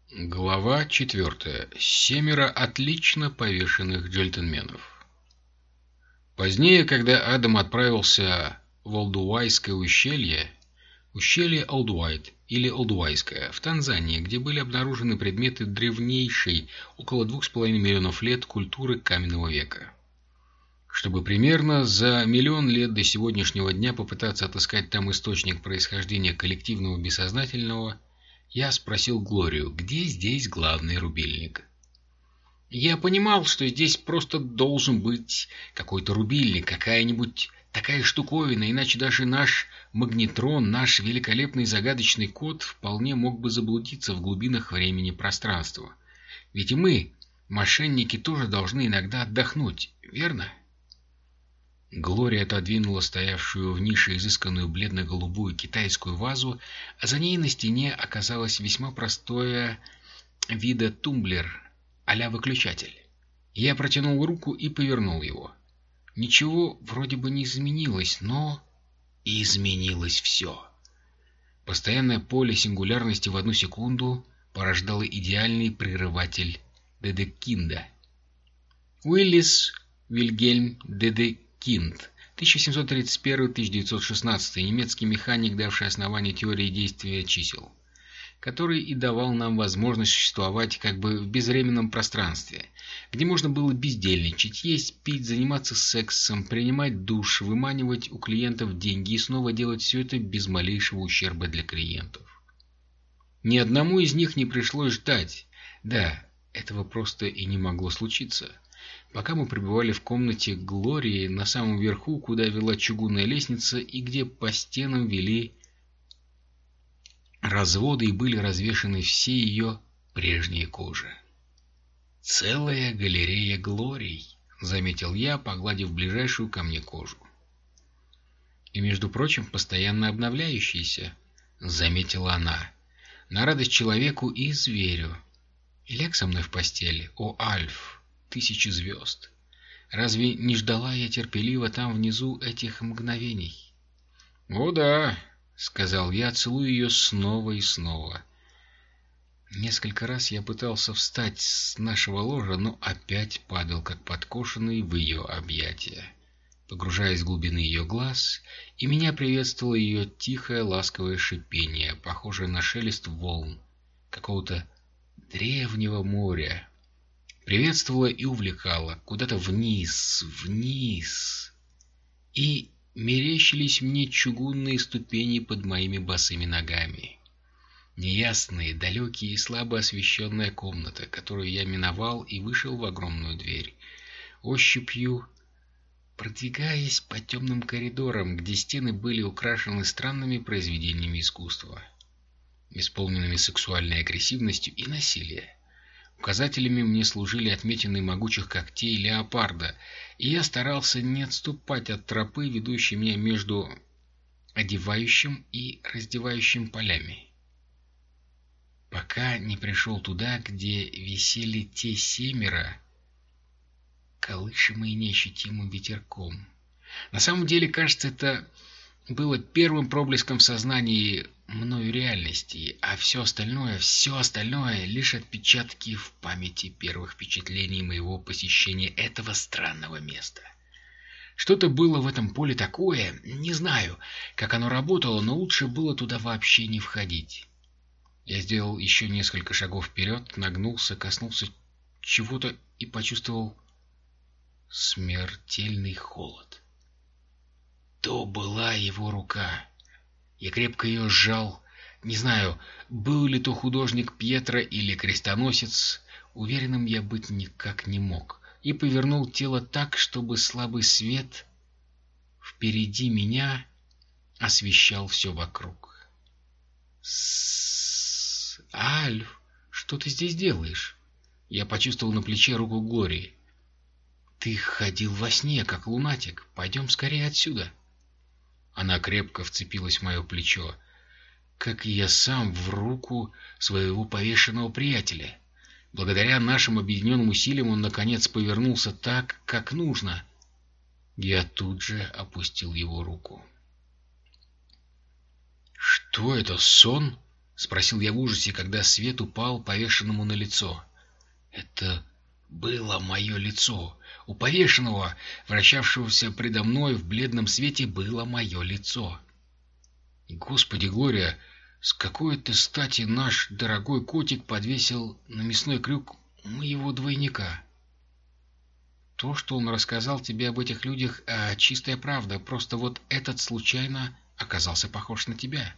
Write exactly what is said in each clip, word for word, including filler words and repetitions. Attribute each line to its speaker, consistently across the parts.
Speaker 1: Глава четвертая. Семеро отлично повешенных джентльменов. Позднее, когда Адам отправился в Олдуайское ущелье, ущелье Олдуайт или Олдуайское, в Танзании, где были обнаружены предметы древнейшей, около двух с половиной миллионов лет, культуры каменного века. Чтобы примерно за миллион лет до сегодняшнего дня попытаться отыскать там источник происхождения коллективного бессознательного, я спросил Глорию, где здесь главный рубильник. Я понимал, что здесь просто должен быть какой-то рубильник, какая-нибудь такая штуковина, иначе даже наш магнетрон, наш великолепный загадочный код вполне мог бы заблудиться в глубинах времени и пространства. Ведь и мы, мошенники, тоже должны иногда отдохнуть, верно? Глория отодвинула стоявшую в нише изысканную бледно-голубую китайскую вазу, а за ней на стене оказалось весьма простое вида тумблер а-ля выключатель. Я протянул руку и повернул его. Ничего вроде бы не изменилось, но изменилось все. Постоянное поле сингулярности в одну секунду порождало идеальный прерыватель Дедекинда. Уиллис Вильгельм Дедекинд, тысяча семьсот тридцать первый — тысяча девятьсот шестнадцатый, немецкий механик, давший основание теории действия чисел, который и давал нам возможность существовать как бы в безвременном пространстве, где можно было бездельничать, есть, пить, заниматься сексом, принимать душ, выманивать у клиентов деньги и снова делать все это без малейшего ущерба для клиентов. Ни одному из них не пришлось ждать. Да, этого просто и не могло случиться. Пока мы пребывали в комнате Глории на самом верху, куда вела чугунная лестница и где по стенам вели разводы и были развешаны все ее прежние кожи. «Целая галерея Глорий», — заметил я, погладив ближайшую ко мне кожу. «И, между прочим, постоянно обновляющиеся», — заметила она, — «на радость человеку и зверю. Ляг со мной в постели, о Альф, тысячи звезд. Разве не ждала я терпеливо там внизу этих мгновений?» «О да», — сказал я, целуя ее снова и снова. Несколько раз я пытался встать с нашего ложа, но опять падал, как подкошенный, в ее объятия, погружаясь в глубины ее глаз, и меня приветствовало ее тихое ласковое шипение, похожее на шелест волн какого-то древнего моря. Приветствовало и увлекало куда-то вниз, вниз. И мерещились мне чугунные ступени под моими босыми ногами. Неясная, далекие и слабо освещенная комната, которую я миновал и вышел в огромную дверь, ощупью продвигаясь по темным коридорам, где стены были украшены странными произведениями искусства, исполненными сексуальной агрессивностью и насилием. Указателями мне служили отметины могучих когтей леопарда, и я старался не отступать от тропы, ведущей меня между одевающим и раздевающим полями, пока не пришел туда, где висели те семеро, колышемые неощутимым ветерком. На самом деле, кажется, это было первым проблеском в сознании мною реальности, а все остальное, все остальное — лишь отпечатки в памяти первых впечатлений моего посещения этого странного места. Что-то было в этом поле такое, не знаю, как оно работало, но лучше было туда вообще не входить. Я сделал еще несколько шагов вперед, нагнулся, коснулся чего-то и почувствовал смертельный холод. То была его рука. Я крепко ее сжал. Не знаю, был ли то художник Пьетро или крестоносец, уверенным я быть никак не мог, и повернул тело так, чтобы слабый свет впереди меня освещал все вокруг. С Альф, что ты здесь делаешь? Я почувствовал на плече руку Глории. Ты ходил во сне, как лунатик. Пойдем скорее отсюда. Она крепко вцепилась в мое плечо, как и я сам в руку своего повешенного приятеля. Благодаря нашим объединенным усилиям он, наконец, повернулся так, как нужно. Я тут же опустил его руку. «Что это, сон?» — спросил я в ужасе, когда свет упал повешенному на лицо. Это было мое лицо. У повешенного, вращавшегося предо мной в бледном свете, было мое лицо. Господи, Глория, с какой-то стати наш дорогой котик подвесил на мясной крюк моего двойника? То, что он рассказал тебе об этих людях, а, чистая правда, просто вот этот случайно оказался похож на тебя.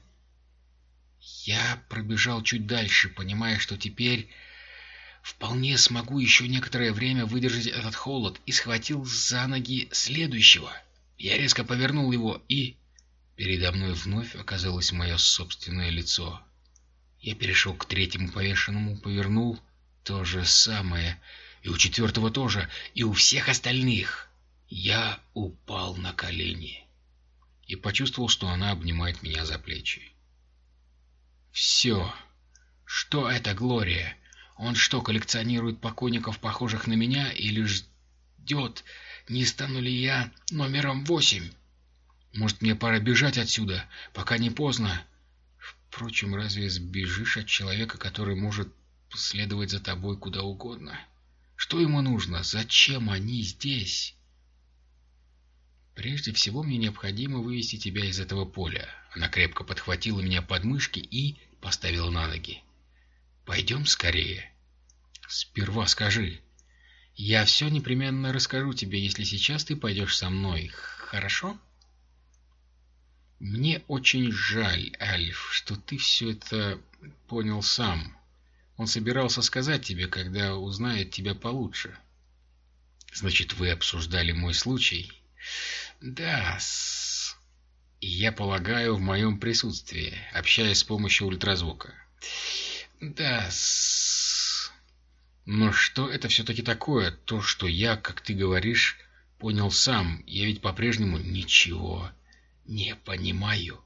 Speaker 1: Я пробежал чуть дальше, понимая, что теперь вполне смогу еще некоторое время выдержать этот холод, и схватил за ноги следующего. Я резко повернул его, и передо мной вновь оказалось мое собственное лицо. Я перешел к третьему повешенному, повернул то же самое, и у четвертого тоже, и у всех остальных. Я упал на колени и почувствовал, что она обнимает меня за плечи. «Все. Что это, Глория? Он что, коллекционирует покойников, похожих на меня, или ждет, не стану ли я номером восемь? Может, мне пора бежать отсюда, пока не поздно? Впрочем, разве сбежишь от человека, который может следовать за тобой куда угодно? Что ему нужно? Зачем они здесь?» «Прежде всего мне необходимо вывести тебя из этого поля». Она крепко подхватила меня под мышки и поставила на ноги. «Пойдем скорее. Сперва скажи. Я все непременно расскажу тебе, если сейчас ты пойдешь со мной. Хорошо?» «Мне очень жаль, Альф, что ты все это понял сам. Он собирался сказать тебе, когда узнает тебя получше». «Значит, вы обсуждали мой случай?» «Да-с. И я полагаю, в моем присутствии, общаясь с помощью ультразвука». «Да-с. Но что это все-таки такое, то, что я, как ты говоришь, понял сам? Я ведь по-прежнему ничего не понимаю».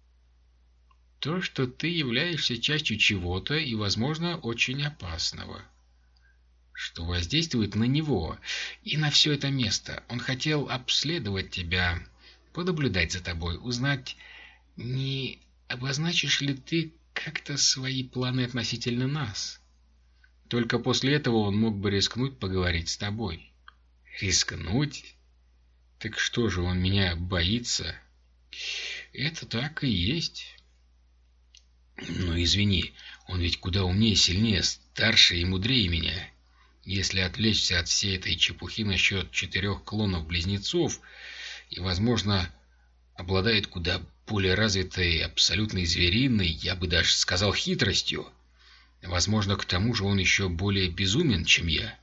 Speaker 1: «То, что ты являешься частью чего-то и, возможно, очень опасного, что воздействует на него и на все это место. Он хотел обследовать тебя, понаблюдать за тобой, узнать, не обозначишь ли ты как-то свои планы относительно нас. Только после этого он мог бы рискнуть поговорить с тобой». «Рискнуть? Так что же, он меня боится?» «Это так и есть». «Ну, извини, он ведь куда умнее, сильнее, старше и мудрее меня. Если отвлечься от всей этой чепухи насчет четырех клонов-близнецов, и, возможно, обладает куда более развитой абсолютной звериной, я бы даже сказал, хитростью. Возможно, к тому же он еще более безумен, чем я.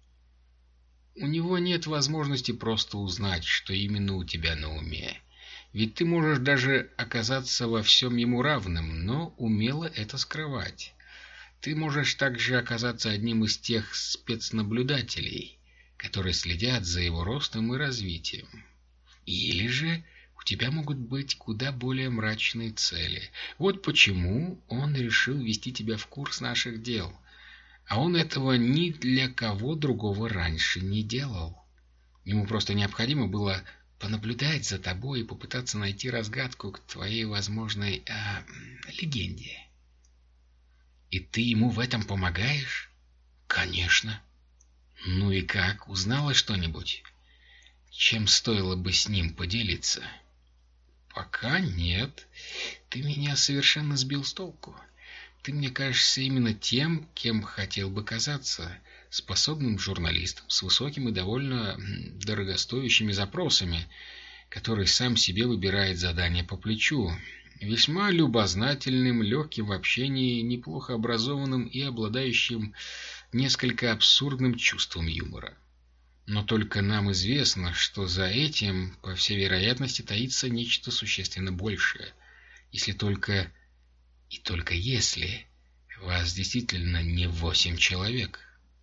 Speaker 1: У него нет возможности просто узнать, что именно у тебя на уме. Ведь ты можешь даже оказаться во всем ему равным, но умело это скрывать. Ты можешь также оказаться одним из тех спецнаблюдателей, которые следят за его ростом и развитием. Или же у тебя могут быть куда более мрачные цели. Вот почему он решил ввести тебя в курс наших дел. А он этого ни для кого другого раньше не делал. Ему просто необходимо было понаблюдать за тобой и попытаться найти разгадку к твоей возможной э, легенде. И ты ему в этом помогаешь? Конечно. Ну и как, узнала что-нибудь? Чем стоило бы с ним поделиться? Пока нет. Ты меня совершенно сбил с толку. Ты мне кажешься именно тем, кем хотел бы казаться, способным журналистом с высокими и довольно дорогостоящими запросами, который сам себе выбирает задание по плечу, весьма любознательным, легким в общении, неплохо образованным и обладающим несколько абсурдным чувством юмора. Но только нам известно, что за этим, по всей вероятности, таится нечто существенно большее, если только и только если вас действительно не восемь человек.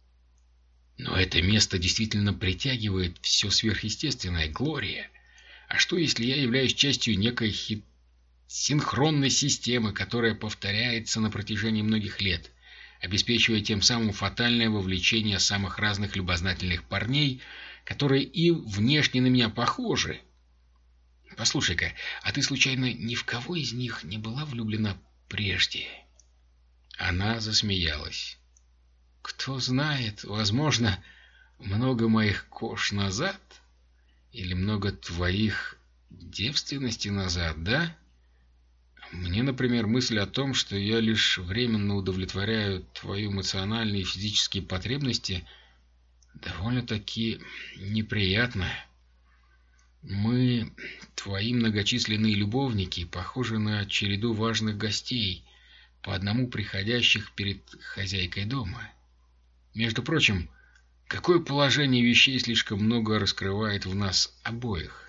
Speaker 1: Но это место действительно притягивает все сверхъестественное, Глория. А что, если я являюсь частью некой хит... синхронной системы, которая повторяется на протяжении многих лет, обеспечивая тем самым фатальное вовлечение самых разных любознательных парней, которые и внешне на меня похожи? Послушай-ка, а ты случайно ни в кого из них не была влюблена прежде? Она засмеялась. «Кто знает, возможно, много моих кож назад? Или много твоих девственности назад, да? Мне, например, мысль о том, что я лишь временно удовлетворяю твои эмоциональные и физические потребности, довольно-таки неприятна. Мы, твои многочисленные любовники, похожи на череду важных гостей, по одному приходящих перед хозяйкой дома. Между прочим, какое положение вещей слишком много раскрывает в нас обоих?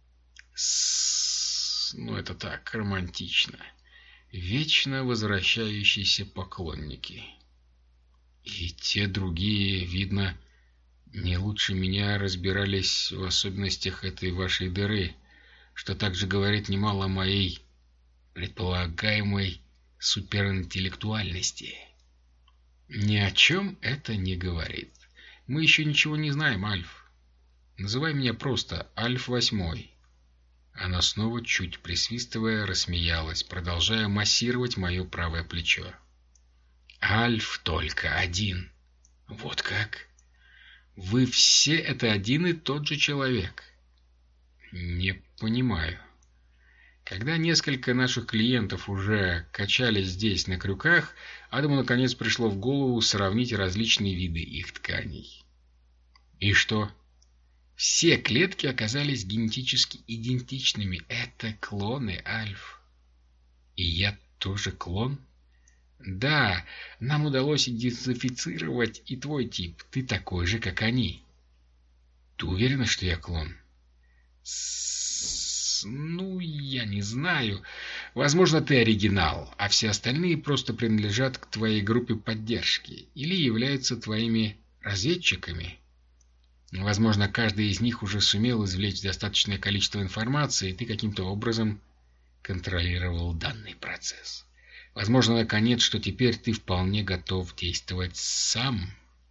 Speaker 1: С... Ну, это так, романтично. Вечно возвращающиеся поклонники. И те другие, видно, не лучше меня разбирались в особенностях этой вашей дыры, что также говорит немало о моей предполагаемой суперинтеллектуальности. Ни о чем это не говорит. Мы еще ничего не знаем, Альф. Называй меня просто Альф Восьмой. Она снова, чуть присвистывая, рассмеялась, продолжая массировать мое правое плечо. Альф только один. Вот как? Вы все это один и тот же человек. Не понимаю. Когда несколько наших клиентов уже качались здесь на крюках, Адаму наконец пришло в голову сравнить различные виды их тканей. И что? Все клетки оказались генетически идентичными. Это клоны, Альф. И я тоже клон? Да, нам удалось идентифицировать и твой тип. Ты такой же, как они. Ты уверена, что я клон? С... Ну, я не знаю. Возможно, ты оригинал, а все остальные просто принадлежат к твоей группе поддержки или являются твоими разведчиками. Возможно, каждый из них уже сумел извлечь достаточное количество информации, и ты каким-то образом контролировал данный процесс. Возможно, наконец, что теперь ты вполне готов действовать сам.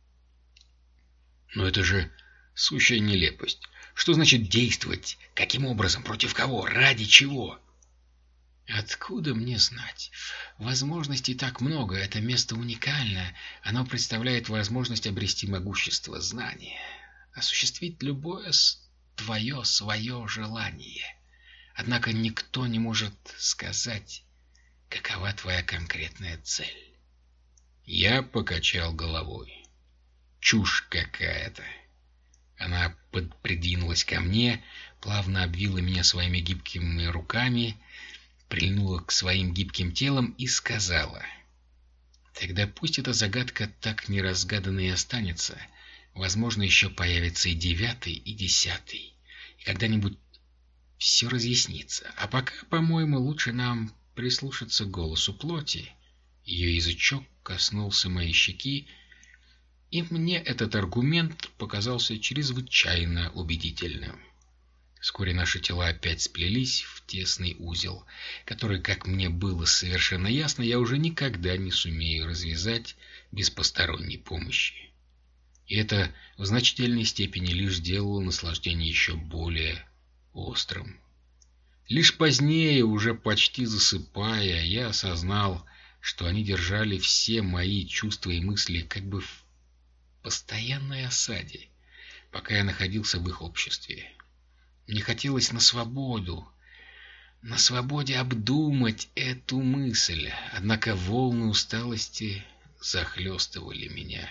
Speaker 1: Но это же сущая нелепость. Что значит действовать? Каким образом? Против кого? Ради чего? Откуда мне знать? Возможностей так много. Это место уникально. Оно представляет возможность обрести могущество, знания, осуществить любое твое свое желание. Однако никто не может сказать, какова твоя конкретная цель. Я покачал головой. Чушь какая-то. Она придвинулась ко мне, плавно обвила меня своими гибкими руками, прильнула к своим гибким телам и сказала: «Тогда пусть эта загадка так неразгаданной и останется. Возможно, еще появится и девятый, и десятый. И когда-нибудь все разъяснится. А пока, по-моему, лучше нам прислушаться к голосу плоти». Ее язычок коснулся моей щеки, и мне этот аргумент показался чрезвычайно убедительным. Вскоре наши тела опять сплелись в тесный узел, который, как мне было совершенно ясно, я уже никогда не сумею развязать без посторонней помощи. И это в значительной степени лишь делало наслаждение еще более острым. Лишь позднее, уже почти засыпая, я осознал, что они держали все мои чувства и мысли как бы в постоянной осаде, пока я находился в их обществе. Мне хотелось на свободу, на свободе обдумать эту мысль, однако волны усталости захлестывали меня.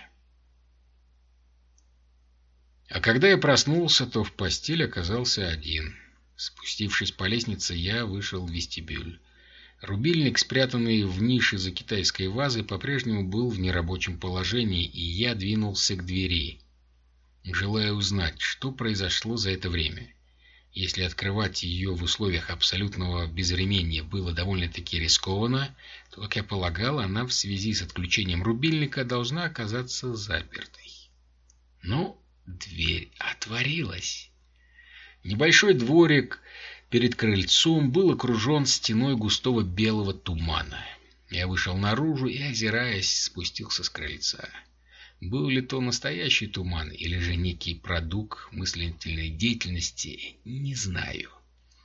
Speaker 1: А когда я проснулся, то в постель оказался один. Спустившись по лестнице, я вышел в вестибюль. Рубильник, спрятанный в нише за китайской вазой, по-прежнему был в нерабочем положении, и я двинулся к двери, желая узнать, что произошло за это время. Если открывать ее в условиях абсолютного безвременья было довольно-таки рискованно, то, как я полагал, она в связи с отключением рубильника должна оказаться запертой. Но дверь отворилась. Небольшой дворик перед крыльцом был окружен стеной густого белого тумана. Я вышел наружу и, озираясь, спустился с крыльца. Был ли то настоящий туман или же некий продукт мыслительной деятельности, не знаю.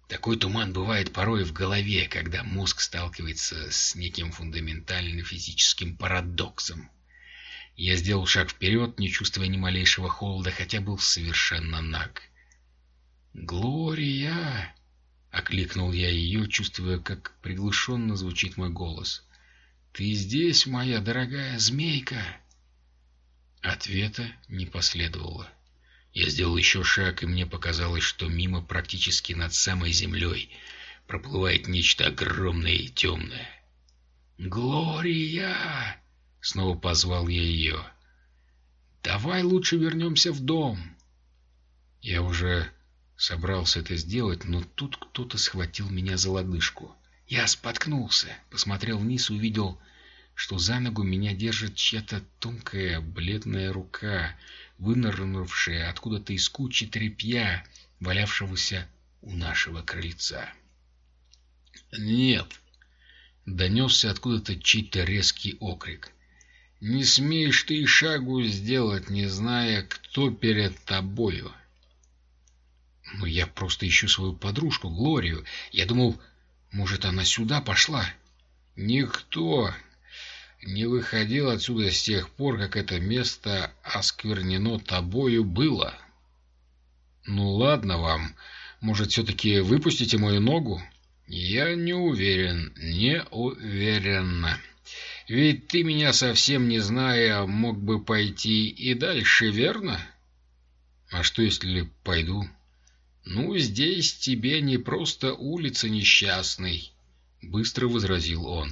Speaker 1: Такой туман бывает порой в голове, когда мозг сталкивается с неким фундаментальным физическим парадоксом. Я сделал шаг вперед, не чувствуя ни малейшего холода, хотя был совершенно наг. «Глория!» — окликнул я ее, чувствуя, как приглушенно звучит мой голос. «Ты здесь, моя дорогая змейка?» Ответа не последовало. Я сделал еще шаг, и мне показалось, что мимо, практически над самой землей, проплывает нечто огромное и темное. «Глория!» — снова позвал я ее. «Давай лучше вернемся в дом». Я уже собрался это сделать, но тут кто-то схватил меня за лодыжку. Я споткнулся, посмотрел вниз и увидел, что за ногу меня держит чья-то тонкая бледная рука, вынырнувшая откуда-то из кучи тряпья, валявшегося у нашего крыльца. «Нет!» — донесся откуда-то чей-то резкий окрик. «Не смеешь ты и шагу сделать, не зная, кто перед тобою!» «Ну, я просто ищу свою подружку, Глорию. Я думал, может, она сюда пошла?» «Никто не выходил отсюда с тех пор, как это место осквернено тобою было». «Ну ладно вам, может, все-таки выпустите мою ногу?» «Я не уверен, не уверен. Ведь ты, меня совсем не зная, мог бы пойти и дальше, верно?» «А что, если пойду?» «Ну, здесь тебе не просто улица, несчастный», — быстро возразил он.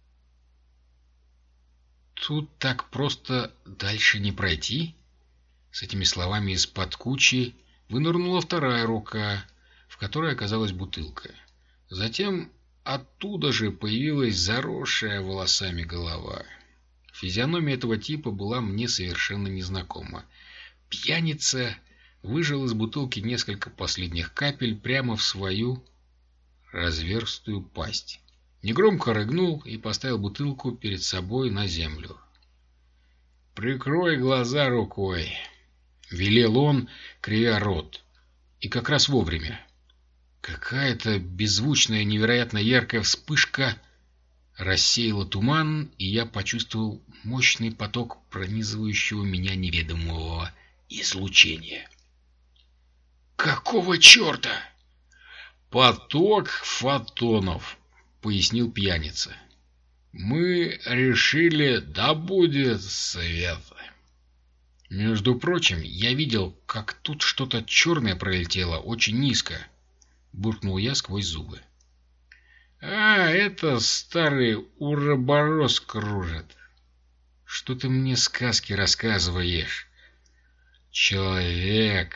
Speaker 1: «Тут так просто дальше не пройти?» С этими словами из-под кучи вынырнула вторая рука, в которой оказалась бутылка. Затем оттуда же появилась заросшая волосами голова. Физиономия этого типа была мне совершенно незнакома. Пьяница выжал из бутылки несколько последних капель прямо в свою разверстую пасть. Негромко рыгнул и поставил бутылку перед собой на землю. «Прикрой глаза рукой», — велел он, кривя рот. И как раз вовремя. Какая-то беззвучная, невероятно яркая вспышка рассеяла туман, и я почувствовал мощный поток пронизывающего меня неведомого излучения. «Какого черта?» «Поток фотонов», — пояснил пьяница. «Мы решили, да будет свет». Между прочим, я видел, как тут что-то черное пролетело очень низко. Буркнул я сквозь зубы. «А, это старый уроборос кружит. Что ты мне сказки рассказываешь?» «Человек,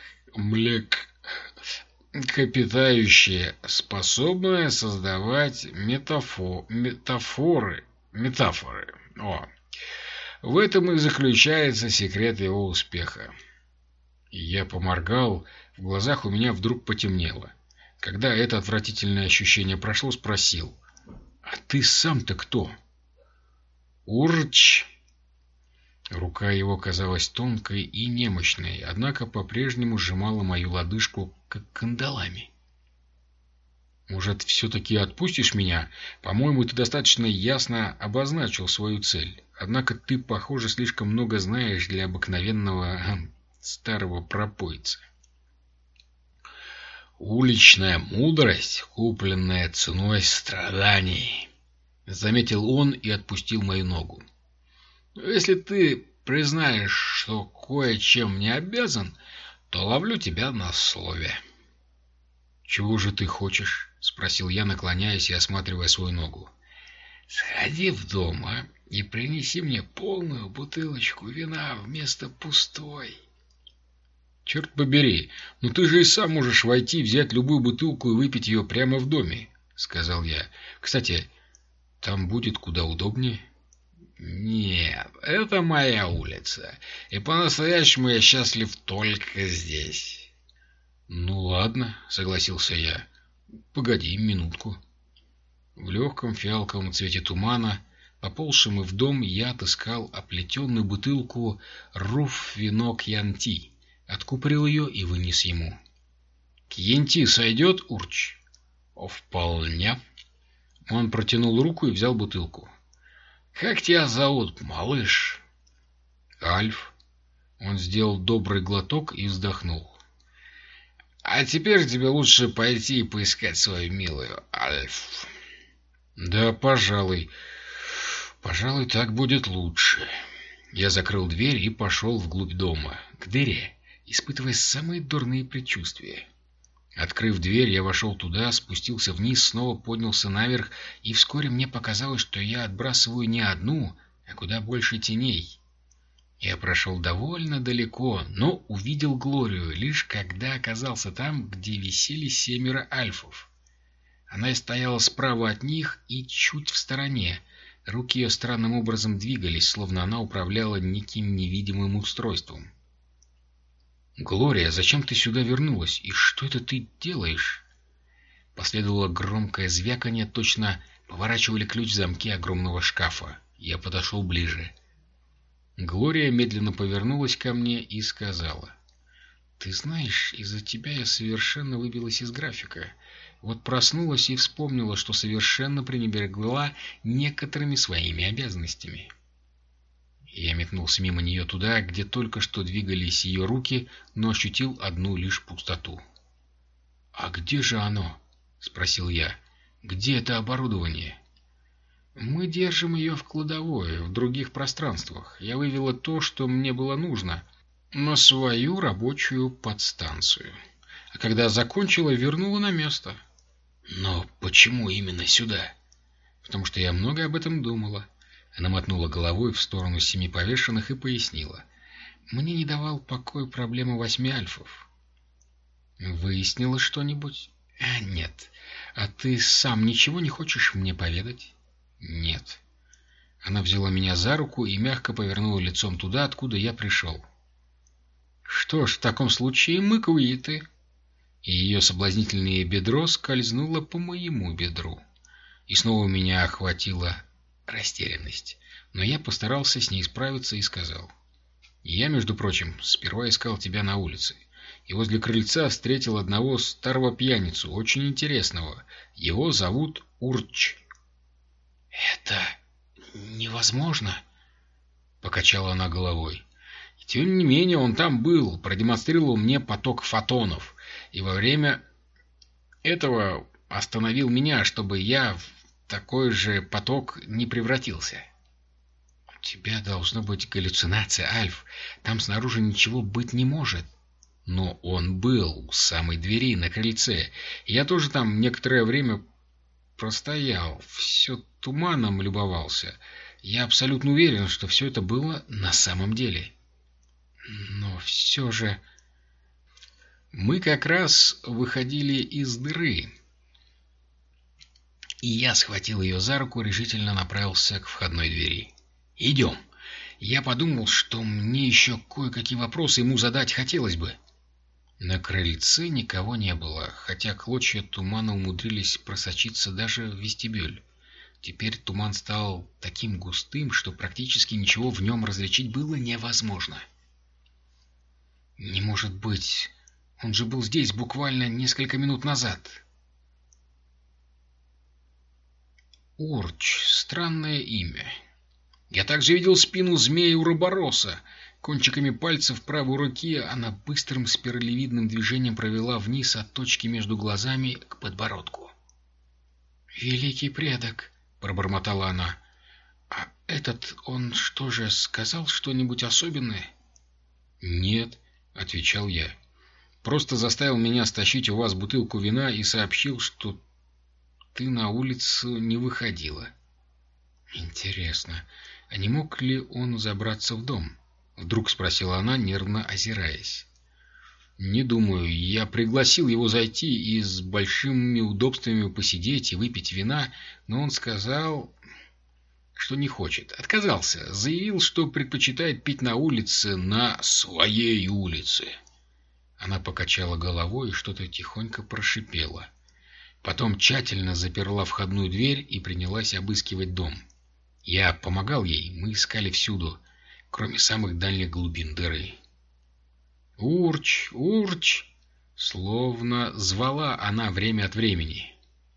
Speaker 1: млекопитающее, способное создавать метафо... метафоры, метафоры. О, в этом и заключается секрет его успеха». Я поморгал, в глазах у меня вдруг потемнело. Когда это отвратительное ощущение прошло, спросил: «А ты сам-то кто?» «Урч!» Рука его казалась тонкой и немощной, однако по-прежнему сжимала мою лодыжку, как кандалами. «Может, все-таки отпустишь меня? По-моему, ты достаточно ясно обозначил свою цель. Однако ты, похоже, слишком много знаешь для обыкновенного старого пропойца». «Уличная мудрость, купленная ценой страданий», — заметил он и отпустил мою ногу. «Если ты признаешь, что кое-чем не обязан, то ловлю тебя на слове». «Чего же ты хочешь?» — спросил я, наклоняясь и осматривая свою ногу. «Сходи в дом, а, и принеси мне полную бутылочку вина вместо пустой». «Черт побери, ну ты же и сам можешь войти, взять любую бутылку и выпить ее прямо в доме», — сказал я. «Кстати, там будет куда удобнее». «Нет, это моя улица, и по-настоящему я счастлив только здесь». «Ну ладно», — согласился я. «Погоди минутку». В легком фиалковом цвете тумана, поползшем и в дом, я отыскал оплетенную бутылку «Руф вино Кьянти», откупорил ее и вынес ему. «Кьянти сойдет, Урч?» Вполне. Он протянул руку и взял бутылку. Как тебя зовут, малыш? Альф. Он сделал добрый глоток и вздохнул. А теперь тебе лучше пойти и поискать свою милую, Альф. Да, пожалуй. Пожалуй, так будет лучше. Я закрыл дверь и пошел вглубь дома, к дыре, испытывая самые дурные предчувствия. Открыв дверь, я вошел туда, спустился вниз, снова поднялся наверх, и вскоре мне показалось, что я отбрасываю не одну, а куда больше теней. Я прошел довольно далеко, но увидел Глорию, лишь когда оказался там, где висели семеро альфов. Она стояла справа от них и чуть в стороне. Руки ее странным образом двигались, словно она управляла неким невидимым устройством. «Глория, зачем ты сюда вернулась? И что это ты делаешь?» Последовало громкое звяканье, точно поворачивали ключ в замке огромного шкафа. Я подошел ближе. Глория медленно повернулась ко мне и сказала: «Ты знаешь, из-за тебя я совершенно выбилась из графика. Вот проснулась и вспомнила, что совершенно пренебрегла некоторыми своими обязанностями». Я метнулся мимо нее туда, где только что двигались ее руки, но ощутил одну лишь пустоту. «А где же оно?» — спросил я. «Где это оборудование?» «Мы держим ее в кладовой, в других пространствах. Я вывела то, что мне было нужно, на свою рабочую подстанцию. А когда закончила, вернула на место». «Но почему именно сюда?» «Потому что я много об этом думала». Она мотнула головой в сторону семи повешенных и пояснила: «Мне не давал покоя проблема восьми альфов». «Выяснила что-нибудь?» а, «Нет. А ты сам ничего не хочешь мне поведать?» «Нет». Она взяла меня за руку и мягко повернула лицом туда, откуда я пришел. «Что ж, в таком случае мы квиты». И ее соблазнительное бедро скользнуло по моему бедру. И снова меня охватила растерянность. Но я постарался с ней справиться и сказал: «Я, между прочим, сперва искал тебя на улице. И возле крыльца встретил одного старого пьяницу, очень интересного. Его зовут Урч». «Это невозможно», — покачала она головой. И тем не менее он там был, продемонстрировал мне поток фотонов. И во время этого остановил меня, чтобы я в такой же поток не превратился. «У тебя должна быть галлюцинация, Альф. Там снаружи ничего быть не может». Но он был у самой двери на крыльце. И я тоже там некоторое время простоял, все туманом любовался. Я абсолютно уверен, что все это было на самом деле. Но все же... Мы как раз выходили из дыры, и я схватил ее за руку и решительно направился к входной двери. «Идем». Я подумал, что мне еще кое-какие вопросы ему задать хотелось бы. На крыльце никого не было, хотя клочья тумана умудрились просочиться даже в вестибюль. Теперь туман стал таким густым, что практически ничего в нем различить было невозможно. «Не может быть! Он же был здесь буквально несколько минут назад!» Урч — странное имя. Я также видел спину змея Уробороса. Кончиками пальцев правой руки она быстрым спиралевидным движением провела вниз от точки между глазами к подбородку. «Великий предок», — пробормотала она. «А этот, он что же, сказал что-нибудь особенное?» «Нет», — отвечал я. «Просто заставил меня стащить у вас бутылку вина и сообщил, что ты на улицу не выходила». «Интересно, а не мог ли он забраться в дом?» — вдруг спросила она, нервно озираясь. «Не думаю. Я пригласил его зайти и с большими удобствами посидеть и выпить вина, но он сказал, что не хочет. Отказался. Заявил, что предпочитает пить на улице, на своей улице». Она покачала головой и что-то тихонько прошипела. Потом тщательно заперла входную дверь и принялась обыскивать дом. Я помогал ей, мы искали всюду, кроме самых дальних глубин дыры. «Урч! Урч!» Словно звала она время от времени.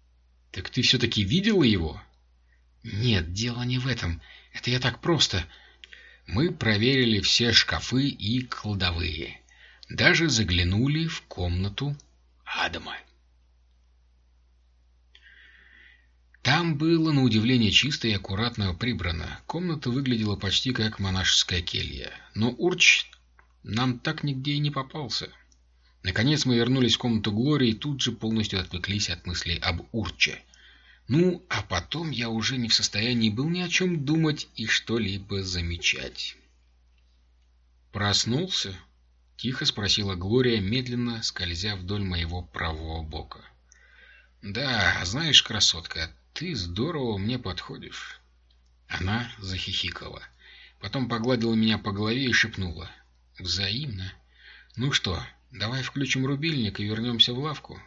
Speaker 1: Так ты все-таки видела его?
Speaker 2: Нет, дело не в этом. Это я так просто.
Speaker 1: Мы проверили все шкафы и кладовые. Даже заглянули в комнату Адама. Там было, на удивление, чисто и аккуратно прибрано. Комната выглядела почти как монашеская келья. Но Урч нам так нигде и не попался. Наконец мы вернулись в комнату Глории и тут же полностью отвлеклись от мыслей об Урче. Ну, а потом я уже не в состоянии был ни о чем думать и что-либо замечать. «Проснулся?» — тихо спросила Глория, медленно скользя вдоль моего правого бока. «Да, знаешь, красотка, ты здорово мне подходишь». Она захихикала. Потом погладила меня по голове и шепнула: «Взаимно. Ну что, давай включим рубильник и вернемся в лавку?»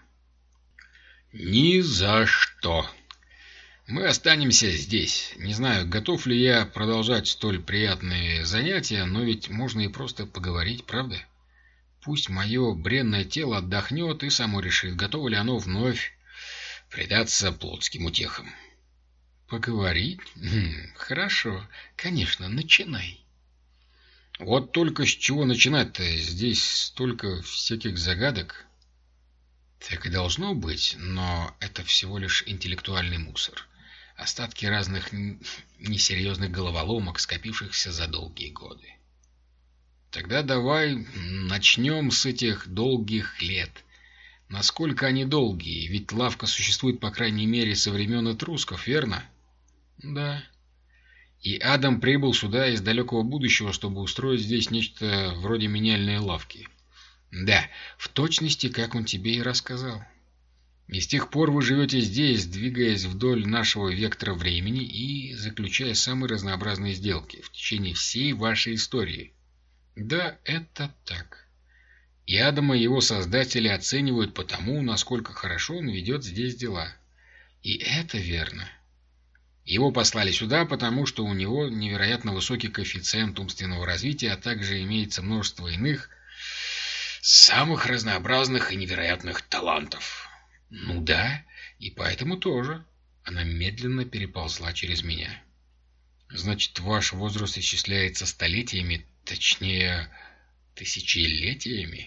Speaker 1: «Ни за что. Мы останемся здесь. Не знаю, готов ли я продолжать столь приятные занятия, но ведь можно и просто поговорить, правда? Пусть мое бренное тело отдохнет и само решит, готово ли оно вновь предаться плотским утехам». «Поговорить? Хм, хорошо. Конечно, начинай». «Вот только с чего начинать-то? Здесь столько всяких загадок». «Так и должно быть, но это всего лишь интеллектуальный мусор. Остатки разных несерьезных головоломок, скопившихся за долгие годы». «Тогда давай начнем с этих долгих лет. Насколько они долгие? Ведь лавка существует, по крайней мере, со времен этрусков, верно?» «Да». «И Адам прибыл сюда из далекого будущего, чтобы устроить здесь нечто вроде меняльной лавки?» «Да, в точности, как он тебе и рассказал. И с тех пор вы живете здесь, двигаясь вдоль нашего вектора времени и заключая самые разнообразные сделки в течение всей вашей истории». «Да, это так. И Адама его создатели оценивают по тому, насколько хорошо он ведет здесь дела». «И это верно. Его послали сюда, потому что у него невероятно высокий коэффициент умственного развития, а также имеется множество иных самых разнообразных и невероятных талантов». «Ну да, и поэтому тоже». Она медленно переползла через меня. «Значит, ваш возраст исчисляется столетиями, точнее, тысячелетиями?»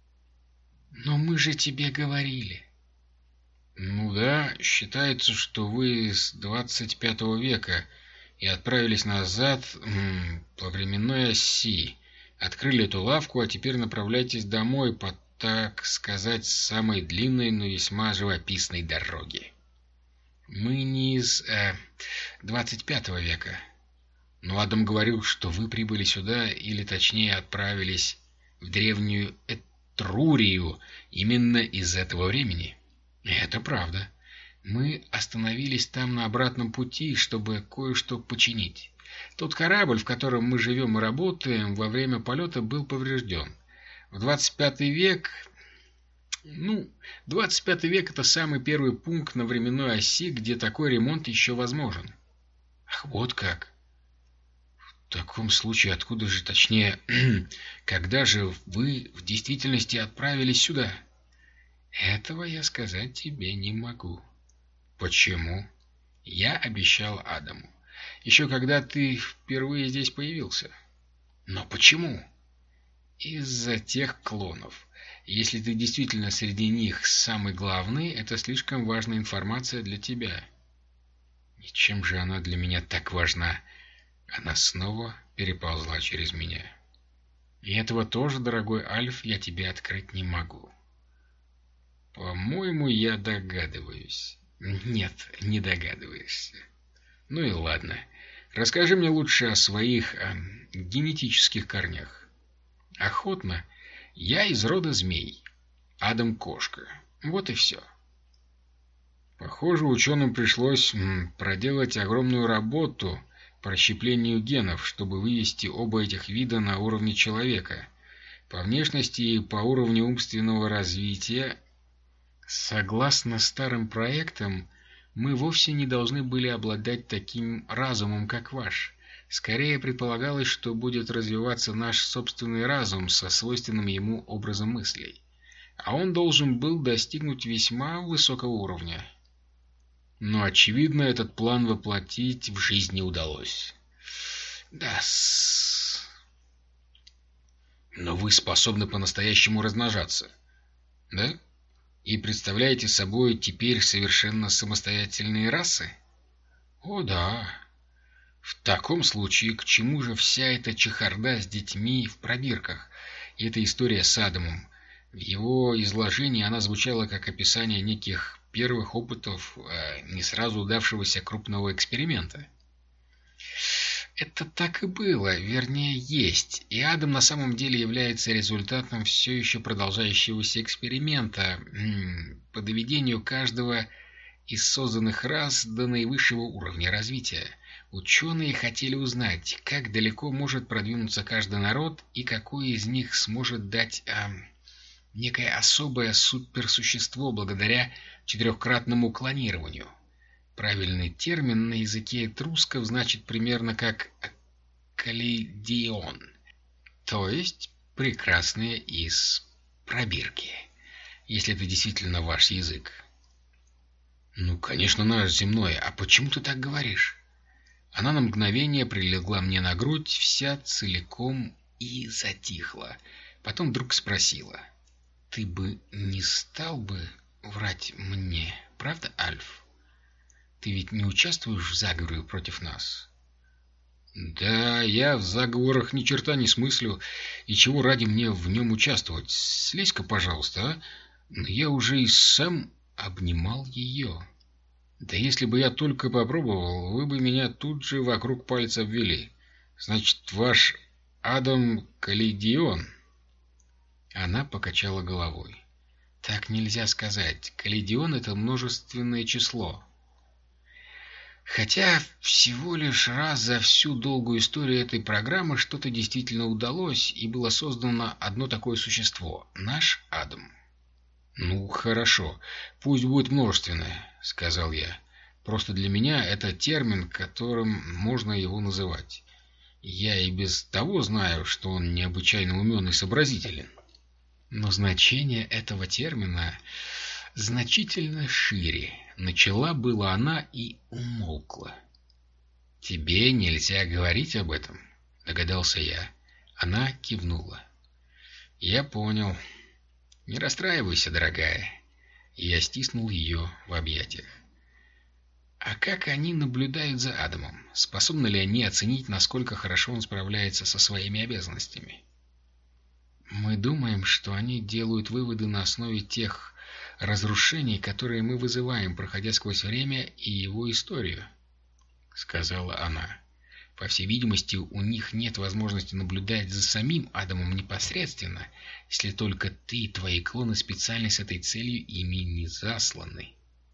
Speaker 1: «Но мы же тебе говорили». «Ну да, считается, что вы с двадцать пятого века и отправились назад м, по временной оси, открыли эту лавку, а теперь направляйтесь домой по, так сказать, самой длинной, но весьма живописной дороге». «Мы не из э, двадцать пятого века. Но Адам говорил, что вы прибыли сюда, или точнее отправились в древнюю Этрурию именно из этого времени». «Это правда. Мы остановились там на обратном пути, чтобы кое-что починить. Тот корабль, в котором мы живем и работаем, во время полета был поврежден. В двадцать пятый век... Ну, двадцать пятый век — это самый первый пункт на временной оси, где такой ремонт еще возможен». «Ах, вот как. В таком случае, откуда же, точнее, когда же вы в действительности отправились сюда?» «Этого я сказать тебе не могу». «Почему?» «Я обещал Адаму. Еще когда ты впервые здесь появился». «Но почему?» «Из-за тех клонов. Если ты действительно среди них самый главный, это слишком важная информация для тебя». «И чем же она для меня так важна?» Она снова переползла через меня. «И этого тоже, дорогой Альф, я тебе открыть не могу». «По-моему, я догадываюсь». «Нет, не догадываешься». «Ну и ладно. Расскажи мне лучше о своих э, генетических корнях». «Охотно. Я из рода змей. Адам — кошка. Вот и все». Похоже, ученым пришлось м, проделать огромную работу по расщеплению генов, чтобы вывести оба этих вида на уровне человека. По внешности и по уровню умственного развития. Согласно старым проектам, мы вовсе не должны были обладать таким разумом, как ваш. Скорее предполагалось, что будет развиваться наш собственный разум со свойственным ему образом мыслей. А он должен был достигнуть весьма высокого уровня. Но, очевидно, этот план воплотить в жизнь не удалось. Да-с. Но вы способны по-настоящему размножаться, да? И представляете собой теперь совершенно самостоятельные расы? О, да. В таком случае, к чему же вся эта чехарда с детьми в пробирках и эта история с Адамом? В его изложении она звучала как описание неких первых опытов э, не сразу удавшегося крупного эксперимента. Это так и было, вернее, есть. И Адам на самом деле является результатом все еще продолжающегося эксперимента по доведению каждого из созданных рас до наивысшего уровня развития. Ученые хотели узнать, как далеко может продвинуться каждый народ и какой из них сможет дать а, некое особое суперсущество благодаря четырехкратному клонированию. Правильный термин на языке этрусков значит примерно как «калейдион», то есть «прекрасные из пробирки», если это действительно ваш язык. Ну, конечно, наш земной, а почему ты так говоришь? Она на мгновение прилегла мне на грудь вся целиком и затихла. Потом вдруг спросила: «Ты бы не стал бы врать мне, правда, Альф? Ты ведь не участвуешь в заговоре против нас?» «Да, я в заговорах ни черта не смыслю, и чего ради мне в нем участвовать? Слезь-ка, пожалуйста, а? Но я уже и сам обнимал ее. Да если бы я только попробовал, вы бы меня тут же вокруг пальца обвели. Значит, ваш Адам Калейдион?» Она покачала головой. «Так нельзя сказать. Калейдион — это множественное число. Хотя всего лишь раз за всю долгую историю этой программы что-то действительно удалось, и было создано одно такое существо — наш Адам». «Ну, хорошо, пусть будет множественное», — сказал я. «Просто для меня это термин, которым можно его называть. Я и без того знаю, что он необычайно умен и сообразителен. Но значение этого термина значительно шире». Начала была она и умолкла. «Тебе нельзя говорить об этом», — догадался я. Она кивнула. «Я понял. Не расстраивайся, дорогая». Я стиснул ее в объятиях. «А как они наблюдают за Адамом? Способны ли они оценить, насколько хорошо он справляется со своими обязанностями?» «Мы думаем, что они делают выводы на основе тех разрушений, которые мы вызываем, проходя сквозь время и его историю», — сказала она. «По всей видимости, у них нет возможности наблюдать за самим Адамом непосредственно, если только ты и твои клоны специально с этой целью ими не засланы».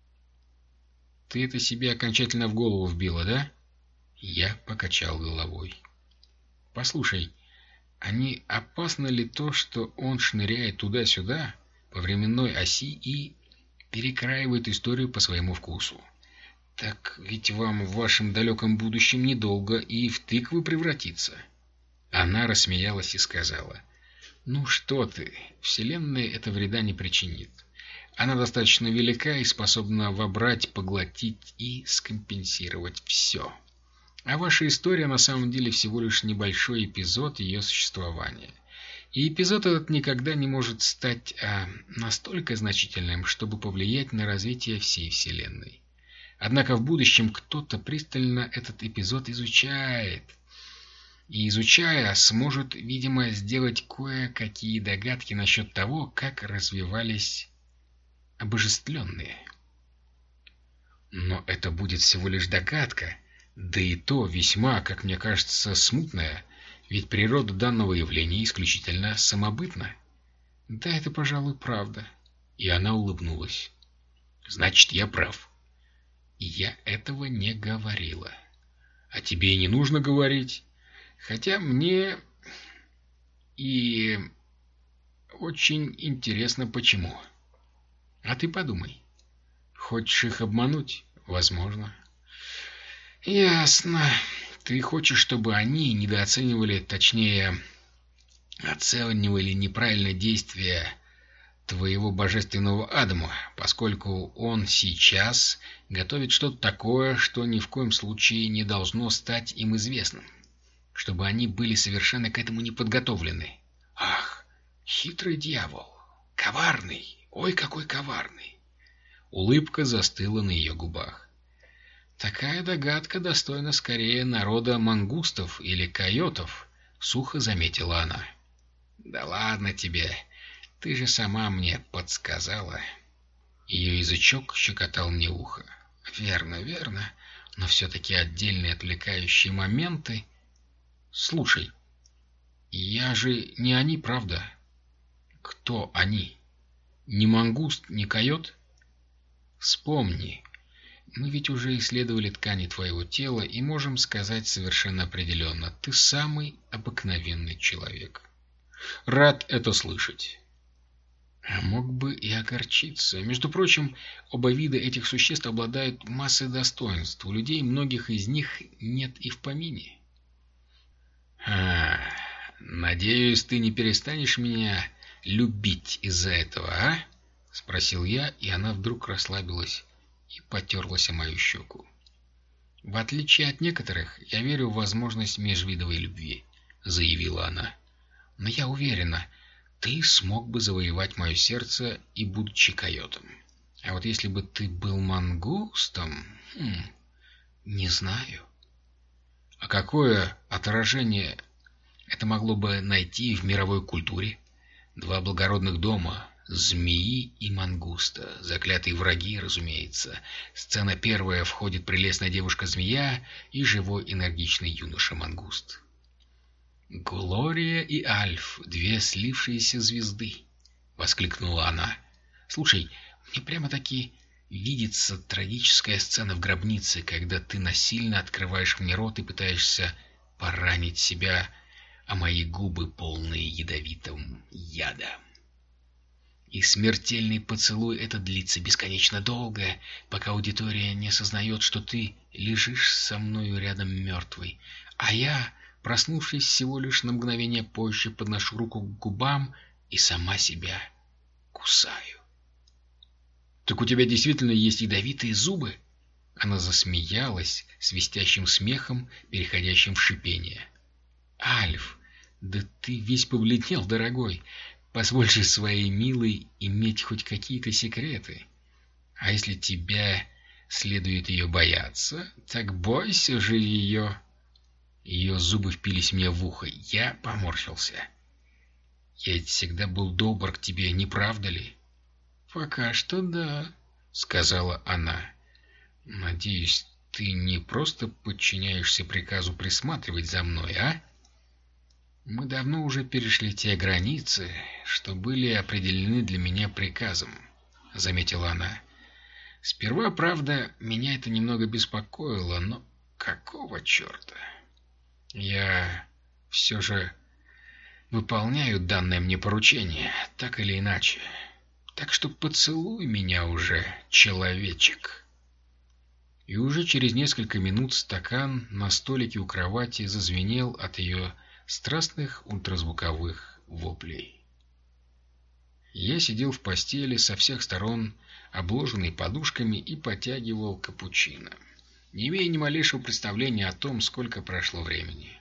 Speaker 1: «Ты это себе окончательно в голову вбила, да?» Я покачал головой. «Послушай, а не опасно ли то, что он шныряет туда-сюда по временной оси и перекраивает историю по своему вкусу? Так ведь вам в вашем далеком будущем недолго и в тыквы превратиться». Она рассмеялась и сказала: «Ну что ты, Вселенная это вреда не причинит. Она достаточно велика и способна вобрать, поглотить и скомпенсировать все. А ваша история на самом деле всего лишь небольшой эпизод ее существования. И эпизод этот никогда не может стать а, настолько значительным, чтобы повлиять на развитие всей Вселенной. Однако в будущем кто-то пристально этот эпизод изучает. И, изучая, сможет, видимо, сделать кое-какие догадки насчет того, как развивались обожествленные. Но это будет всего лишь догадка, да и то весьма, как мне кажется, смутная. Ведь природа данного явления исключительно самобытна». «Да, это, пожалуй, правда». И она улыбнулась. «Значит, я прав». «Я этого не говорила». «А тебе и не нужно говорить. Хотя мне и очень интересно, почему. А ты подумай. Хочешь их обмануть? Возможно». «Ясно. Ты хочешь, чтобы они недооценивали, точнее, оценивали неправильное действие твоего божественного Адама, поскольку он сейчас готовит что-то такое, что ни в коем случае не должно стать им известным, чтобы они были совершенно к этому не подготовлены. Ах, хитрый дьявол! Коварный! Ой, какой коварный!» Улыбка застыла на ее губах. «Такая догадка достойна скорее народа мангустов или койотов», — сухо заметила она. «Да ладно тебе, ты же сама мне подсказала». Ее язычок щекотал мне ухо. «Верно, верно, но все-таки отдельные отвлекающие моменты...» «Слушай, я же не они, правда?» «Кто они? Не мангуст, не койот?» «Вспомни, мы ведь уже исследовали ткани твоего тела и можем сказать совершенно определенно, ты самый обыкновенный человек». «Рад это слышать». А мог бы и огорчиться. Между прочим, оба вида этих существ обладают массой достоинств. У людей многих из них нет и в помине. «А, надеюсь, ты не перестанешь меня любить из-за этого, а?» — спросил я, и она вдруг расслабилась и потерлась о мою щеку. «В отличие от некоторых, я верю в возможность межвидовой любви», — заявила она. «Но я уверена, ты смог бы завоевать мое сердце и будучи койотом. А вот если бы ты был мангустом... Хм, не знаю». «А какое отражение это могло бы найти в мировой культуре? Два благородных дома, змеи и мангуста, заклятые враги, разумеется. Сцена первая: входит прелестная девушка-змея и живой энергичный юноша-мангуст. «Глория и Альф, две слившиеся звезды!» — воскликнула она. «Слушай, мне прямо-таки видится трагическая сцена в гробнице, когда ты насильно открываешь мне рот и пытаешься поранить себя, а мои губы полные ядовитым яда. И смертельный поцелуй этот длится бесконечно долго, пока аудитория не осознает, что ты лежишь со мною рядом мертвый, а я, проснувшись всего лишь на мгновение позже, подношу руку к губам и сама себя кусаю». «Так у тебя действительно есть ядовитые зубы?» Она засмеялась свистящим смехом, переходящим в шипение. «Альф, да ты весь побледнел, дорогой. Позволь же своей милой иметь хоть какие-то секреты. А если тебя следует ее бояться, так бойся же ее». Ее зубы впились мне в ухо. Я поморщился. «Я ведь всегда был добр к тебе, не правда ли?» «Пока что да», — сказала она. «Надеюсь, ты не просто подчиняешься приказу присматривать за мной, а?» «Мы давно уже перешли те границы, что были определены для меня приказом», — заметила она. «Сперва, правда, меня это немного беспокоило, но какого черта? Я все же выполняю данное мне поручение, так или иначе. Так что поцелуй меня уже, человечек». И уже через несколько минут стакан на столике у кровати зазвенел от ее страстных ультразвуковых воплей. Я сидел в постели, со всех сторон обложенный подушками, и потягивал капучино, не имея ни малейшего представления о том, сколько прошло времени.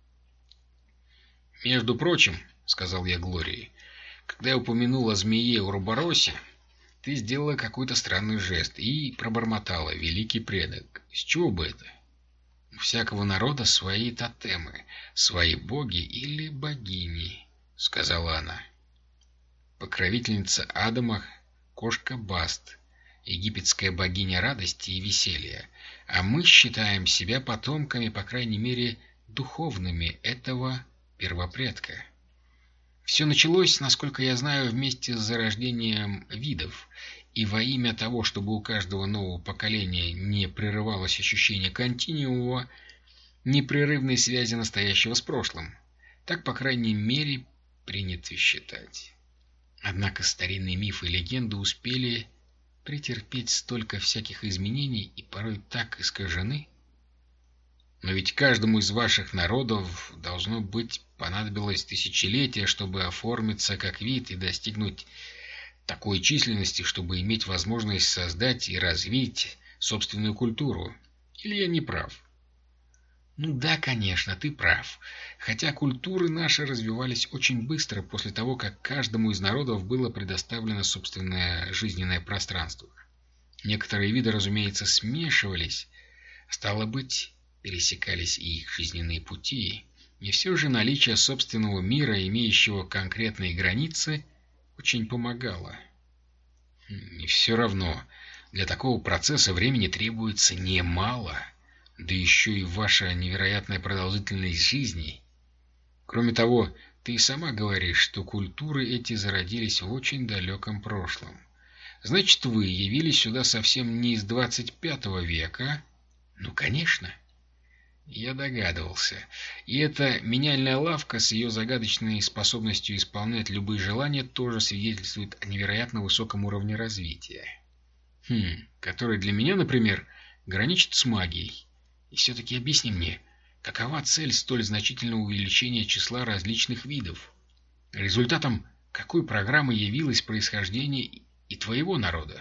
Speaker 1: «Между прочим, — сказал я Глории, — когда я упомянул о змее Уроборосе, ты сделала какой-то странный жест и пробормотала: великий предок. С чего бы это? У всякого народа свои тотемы, свои боги или богини, — сказала она. Покровительница Адама — кошка Баст, египетская богиня радости и веселья, а мы считаем себя потомками, по крайней мере, духовными этого первопредка. Все началось, насколько я знаю, вместе с зарождением видов, и во имя того, чтобы у каждого нового поколения не прерывалось ощущение континуума, непрерывной связи настоящего с прошлым. Так, по крайней мере, принято считать. Однако старинные мифы и легенды успели претерпеть столько всяких изменений и порой так искажены. Но ведь каждому из ваших народов, должно быть, понадобилось тысячелетия, чтобы оформиться как вид и достигнуть такой численности, чтобы иметь возможность создать и развить собственную культуру. Или я не прав?
Speaker 2: Ну да, конечно, ты прав. Хотя культуры наши развивались очень быстро после того, как каждому из народов было предоставлено собственное жизненное пространство. Некоторые виды, разумеется, смешивались, стало быть, пересекались и их жизненные пути, и все же наличие собственного мира, имеющего конкретные границы, очень помогало.
Speaker 1: И все равно для такого процесса времени требуется немало. Да еще и ваша невероятная продолжительность жизни. Кроме того, ты и сама говоришь, что культуры эти зародились в очень далеком прошлом. Значит, вы явились сюда совсем не из двадцать пятого века?
Speaker 2: Ну, конечно.
Speaker 1: Я догадывался. И эта меняльная лавка с ее загадочной способностью исполнять любые желания тоже свидетельствует о невероятно высоком уровне развития. Хм, который для меня, например, граничит с магией. И все-таки объясни мне, какова цель столь значительного увеличения числа различных видов? Результатом какой программы явилось происхождение и твоего народа?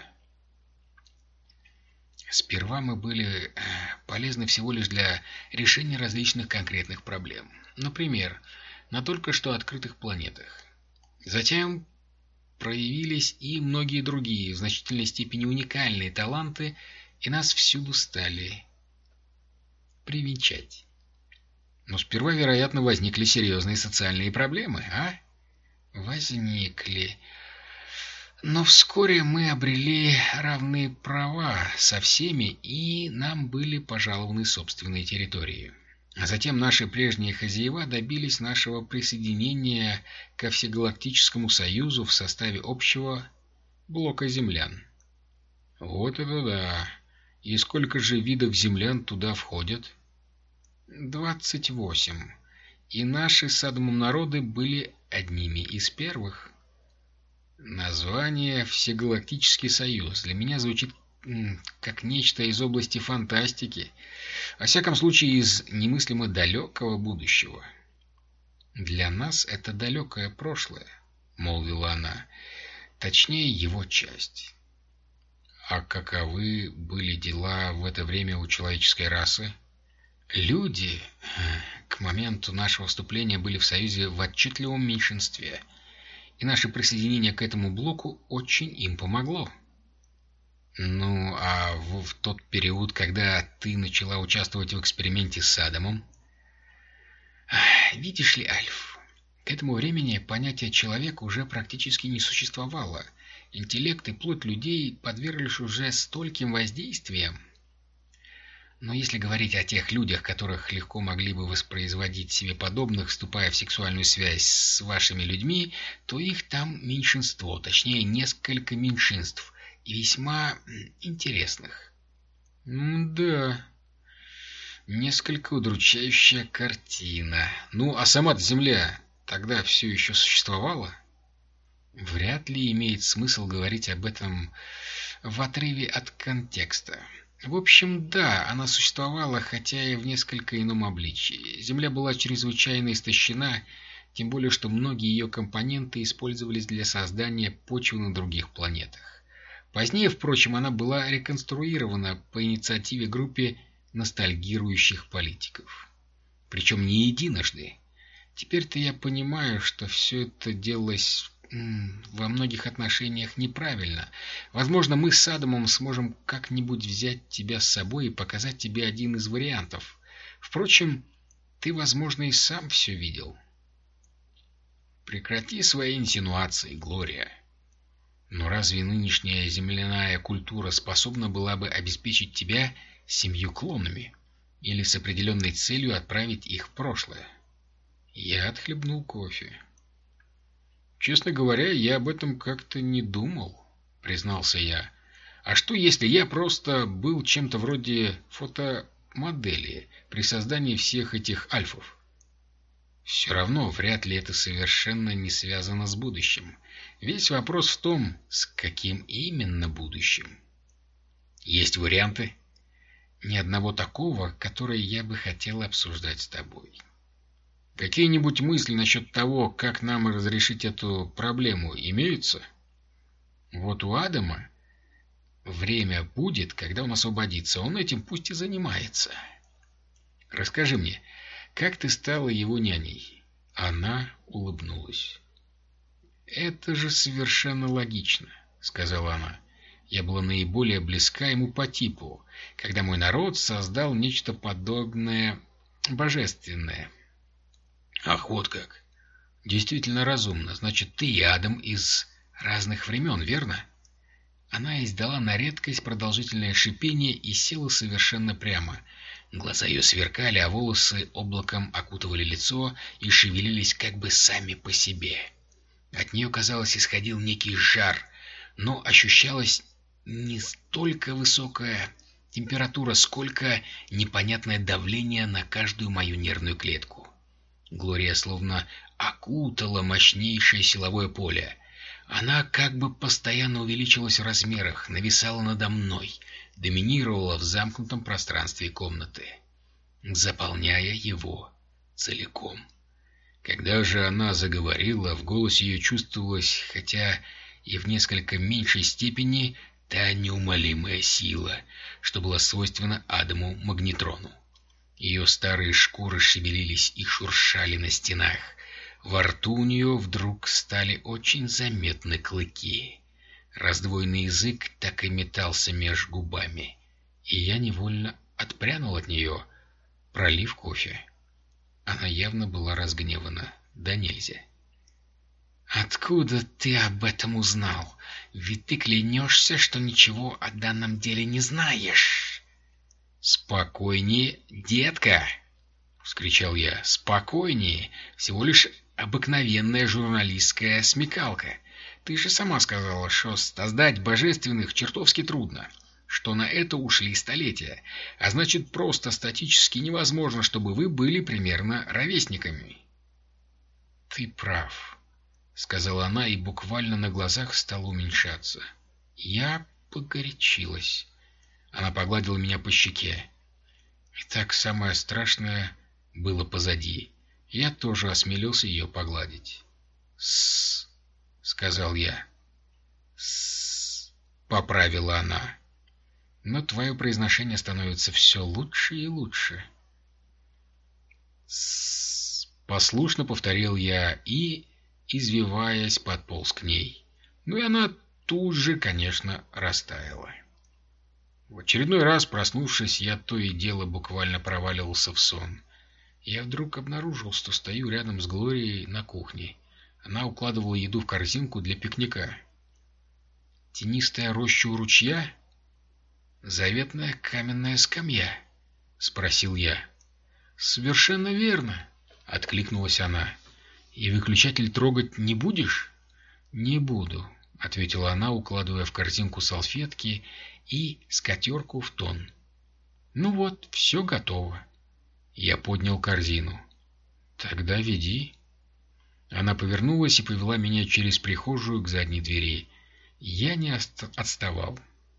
Speaker 2: Сперва мы были полезны всего лишь для решения различных конкретных проблем. Например, на только что открытых планетах. Затем проявились и многие другие, в значительной степени уникальные таланты, и нас всюду стали привечать.
Speaker 1: Но сперва, вероятно, возникли серьезные социальные проблемы, а?
Speaker 2: Возникли. Но вскоре мы обрели равные права со всеми, и нам были пожалованы собственные территории. А затем наши прежние хозяева добились нашего присоединения ко Всегалактическому Союзу в составе общего блока землян.
Speaker 1: Вот это да! И сколько же видов землян туда входят?
Speaker 2: Двадцать восемь. И наши с Адамом народы были одними из первых.
Speaker 1: Название «Всегалактический Союз» для меня звучит как нечто из области фантастики, во всяком случае из немыслимо далекого будущего.
Speaker 2: «Для нас это далекое прошлое», — молвила она, — «точнее его часть».
Speaker 1: А каковы были дела в это время у человеческой расы?
Speaker 2: Люди к моменту нашего вступления были в Союзе в отчетливом меньшинстве, и наше присоединение к этому блоку очень им помогло.
Speaker 1: Ну, а в, в тот период, когда ты начала участвовать в эксперименте с Адамом?
Speaker 2: Видишь ли, Альф, к этому времени понятие человека уже практически не существовало. Интеллект и плоть людей подверглись уже стольким воздействиям. Но если говорить о тех людях, которых легко могли бы воспроизводить себе подобных, вступая в сексуальную связь с вашими людьми, то их там меньшинство, точнее несколько меньшинств, и весьма интересных.
Speaker 1: Да, несколько удручающая картина. Ну, а сама-то Земля тогда все еще существовала?
Speaker 2: Вряд ли имеет смысл говорить об этом в отрыве от контекста. В общем, да, она существовала, хотя и в несколько ином обличии. Земля была чрезвычайно истощена, тем более, что многие ее компоненты использовались для создания почвы на других планетах. Позднее, впрочем, она была реконструирована по инициативе группы ностальгирующих политиков. Причем не единожды. Теперь-то я понимаю, что все это делалось во многих отношениях неправильно. Возможно, мы с Адамом сможем как-нибудь взять тебя с собой и показать тебе один из вариантов. Впрочем, ты, возможно, и сам все видел.
Speaker 1: Прекрати свои инсинуации, Глория.
Speaker 2: Но разве нынешняя земляная культура способна была бы обеспечить тебя семью клонами? Или с определенной целью отправить их в прошлое?
Speaker 1: Я отхлебнул кофе. «Честно говоря, я об этом как-то не думал», — признался я. «А что, если я просто был чем-то вроде фотомодели при создании всех этих альфов?»
Speaker 2: «Все равно вряд ли это совершенно не связано с будущим. Весь вопрос в том, с каким именно будущим.
Speaker 1: Есть варианты?»
Speaker 2: «Ни одного такого, который я бы хотел обсуждать с тобой».
Speaker 1: «Какие-нибудь мысли насчет того, как нам разрешить эту проблему, имеются?»
Speaker 2: Вот у Адама время будет, когда он освободится. Он этим пусть и занимается. Расскажи мне, как ты стала его няней?» Она улыбнулась. «Это же совершенно логично», — сказала она. «Я была наиболее близка ему по типу, когда мой народ создал нечто подобное божественное». «Ах, вот как! Действительно разумно. Значит, ты и Адам из разных времен, верно?» Она издала на редкость продолжительное шипение и села совершенно прямо. Глаза ее сверкали, а волосы облаком окутывали лицо и шевелились как бы сами по себе. От нее, казалось, исходил некий жар, но ощущалась не столько высокая температура, сколько непонятное давление на каждую мою нервную клетку. Глория словно окутала мощнейшее силовое поле. Она как бы постоянно увеличилась в размерах, нависала надо мной, доминировала в замкнутом пространстве комнаты, заполняя его целиком. Когда же она заговорила, в голосе ее чувствовалась, хотя и в несколько меньшей степени, та неумолимая сила, что была свойственна Адаму Магнетрону. Ее старые шкуры шевелились и шуршали на стенах. Во рту у нее вдруг стали очень заметны клыки. Раздвоенный язык так и метался меж губами, и я невольно отпрянул от нее, пролив кофе. Она явно была разгневана, да нельзя. «Откуда ты об этом узнал? Ведь ты клянешься, что ничего о данном деле не знаешь!» «Спокойнее, детка!» — вскричал я. «Спокойнее! Всего лишь обыкновенная журналистская смекалка. Ты же сама сказала, что создать божественных чертовски трудно, что на это ушли столетия, а значит, просто статически невозможно, чтобы вы были примерно ровесниками». «Ты прав», — сказала она, и буквально на глазах стала уменьшаться. Я погорячилась. Она погладила меня по щеке. Итак, самое страшное было позади. Я тоже осмелился ее погладить. «С-с-с», сказал я. «С-с-с», поправила она. Но твое произношение становится все лучше и лучше. «С-с-с», послушно повторил я и, извиваясь, подполз к ней. Ну и она тут же, конечно, растаяла. В очередной раз, проснувшись, я то и дело буквально проваливался в сон. Я вдруг обнаружил, что стою рядом с Глорией на кухне. Она укладывала еду в корзинку для пикника. «Тенистая роща у ручья? Заветная каменная скамья?» — спросил я. «Совершенно верно», — откликнулась она. «И выключатель трогать не будешь?» «Не буду», — ответила она, укладывая в корзинку салфетки и скатерку в тон. «Ну вот, все готово». Я поднял корзину. «Тогда веди». Она повернулась и повела меня через прихожую к задней двери. Я не отставал.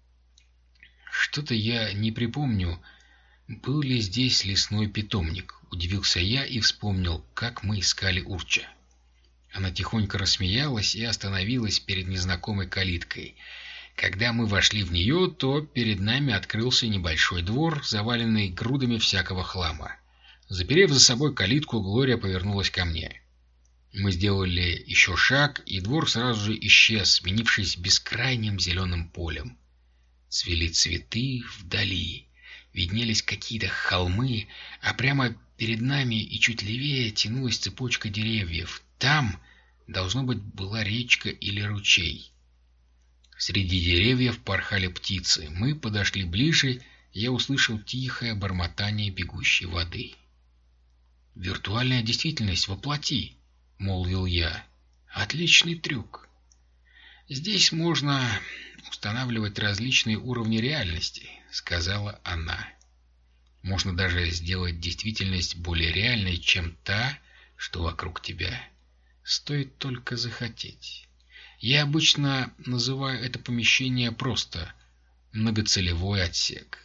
Speaker 2: «Что-то я не припомню, был ли здесь лесной питомник», — удивился я и вспомнил, как мы искали Урча. Она тихонько рассмеялась и остановилась перед незнакомой калиткой. Когда мы вошли в нее, то перед нами открылся небольшой двор, заваленный грудами всякого хлама. Заперев за собой калитку, Глория повернулась ко мне. Мы сделали еще шаг, и двор сразу же исчез, сменившись бескрайним зеленым полем. Цвели цветы вдали, виднелись какие-то холмы, а прямо перед нами и чуть левее тянулась цепочка деревьев. Там, должно быть, была речка или ручей. Среди деревьев порхали птицы. Мы подошли ближе, и я услышал тихое бормотание бегущей воды. «Виртуальная действительность воплоти», — молвил я. «Отличный трюк. Здесь можно устанавливать различные уровни реальности», — сказала она. «Можно даже сделать действительность более реальной, чем та, что вокруг тебя. Стоит только захотеть. Я обычно называю это помещение просто многоцелевой отсек».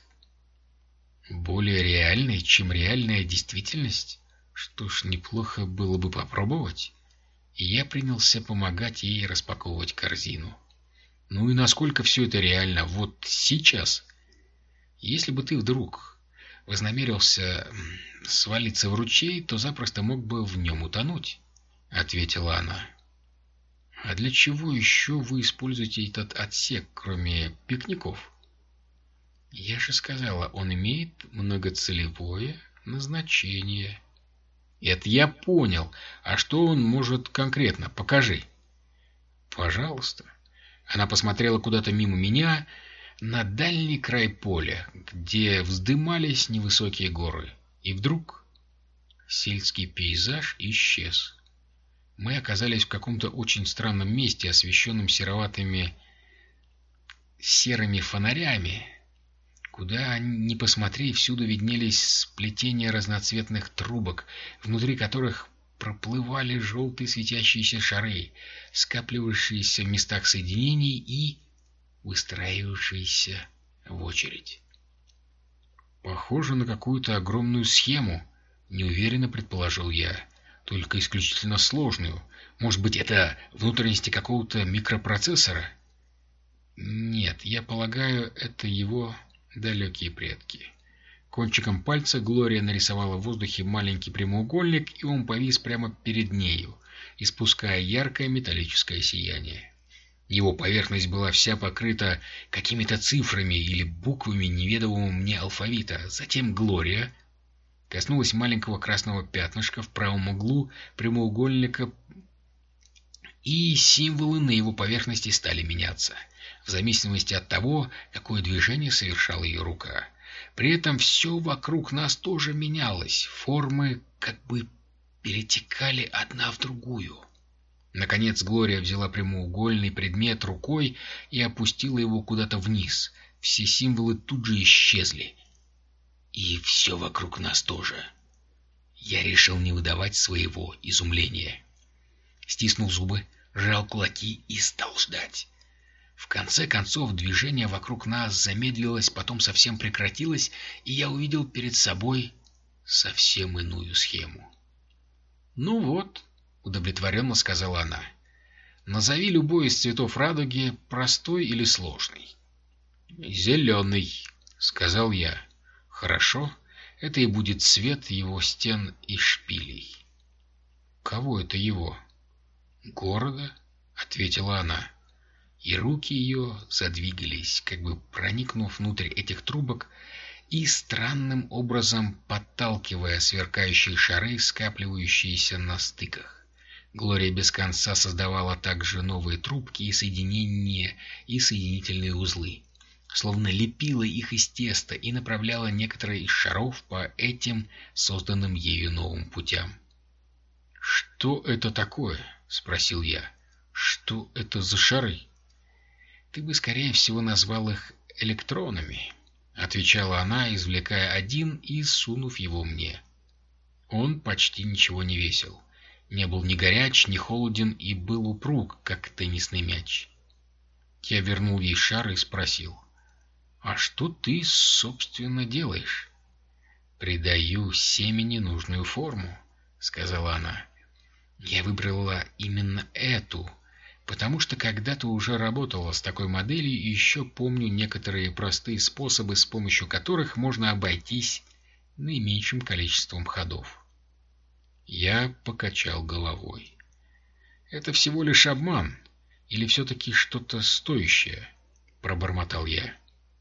Speaker 2: «Более реальной, чем реальная действительность? Что ж, неплохо было бы попробовать». И я принялся помогать ей распаковывать корзину.
Speaker 1: Ну и насколько все это реально вот сейчас? Если бы ты вдруг вознамерился свалиться в ручей, то запросто мог бы в нем утонуть, — ответила она. — А для чего еще вы используете этот отсек, кроме пикников? — Я же сказала, он имеет многоцелевое назначение. — Это я понял. А что он может конкретно? Покажи. — Пожалуйста. Она посмотрела куда-то мимо меня, на дальний край поля, где вздымались невысокие горы. И вдруг сельский пейзаж исчез. Мы оказались в каком-то очень странном месте, освещенном сероватыми серыми фонарями. Куда ни посмотри, всюду виднелись сплетения разноцветных трубок, внутри которых проплывали желтые светящиеся шары, скапливавшиеся в местах соединений и выстраивавшиеся в очередь. «Похоже на какую-то огромную схему», — неуверенно предположил я. «Только исключительно сложную. Может быть, это внутренности какого-то микропроцессора?» «Нет, я полагаю, это его далекие предки». Кончиком пальца Глория нарисовала в воздухе маленький прямоугольник, и он повис прямо перед нею, испуская яркое металлическое сияние. Его поверхность была вся покрыта какими-то цифрами или буквами неведомого мне алфавита. Затем Глория коснулась маленького красного пятнышка в правом углу прямоугольника, и символы на его поверхности стали меняться, в зависимости от того, какое движение совершала ее рука. При этом все вокруг нас тоже менялось, формы как бы перетекали одна в другую. Наконец Глория взяла прямоугольный предмет рукой и опустила его куда-то вниз. Все символы тут же исчезли. И все вокруг нас тоже. Я решил не выдавать своего изумления. Стиснул зубы, сжал кулаки и стал ждать. В конце концов движение вокруг нас замедлилось, потом совсем прекратилось, и я увидел перед собой совсем иную схему. «Ну вот», — удовлетворенно сказала она, — «назови любой из цветов радуги, простой или сложный». «Зеленый», — сказал я. «Хорошо, это и будет цвет его стен и шпилей». «Кого это его?» «Города», — ответила она. И руки ее задвигались, как бы проникнув внутрь этих трубок и странным образом подталкивая сверкающие шары, скапливающиеся на стыках. Глория без конца создавала также новые трубки и соединения и соединительные узлы, словно лепила их из теста и направляла некоторые из шаров по этим созданным ею новым путям. «Что это такое?» — спросил я. «Что это за шары?» «Ты бы, скорее всего, назвал их электронами», — отвечала она, извлекая один и сунув его мне. Он почти ничего не весил. Не был ни горяч, ни холоден и был упруг, как теннисный мяч. Я вернул ей шар и спросил: «А что ты, собственно, делаешь?» «Придаю семени нужную форму», — сказала она. «Я выбрала именно эту, потому что когда-то уже работала с такой моделью и еще помню некоторые простые способы, с помощью которых можно обойтись наименьшим количеством ходов». Я покачал головой. «Это всего лишь обман, или все-таки что-то стоящее?» — пробормотал я.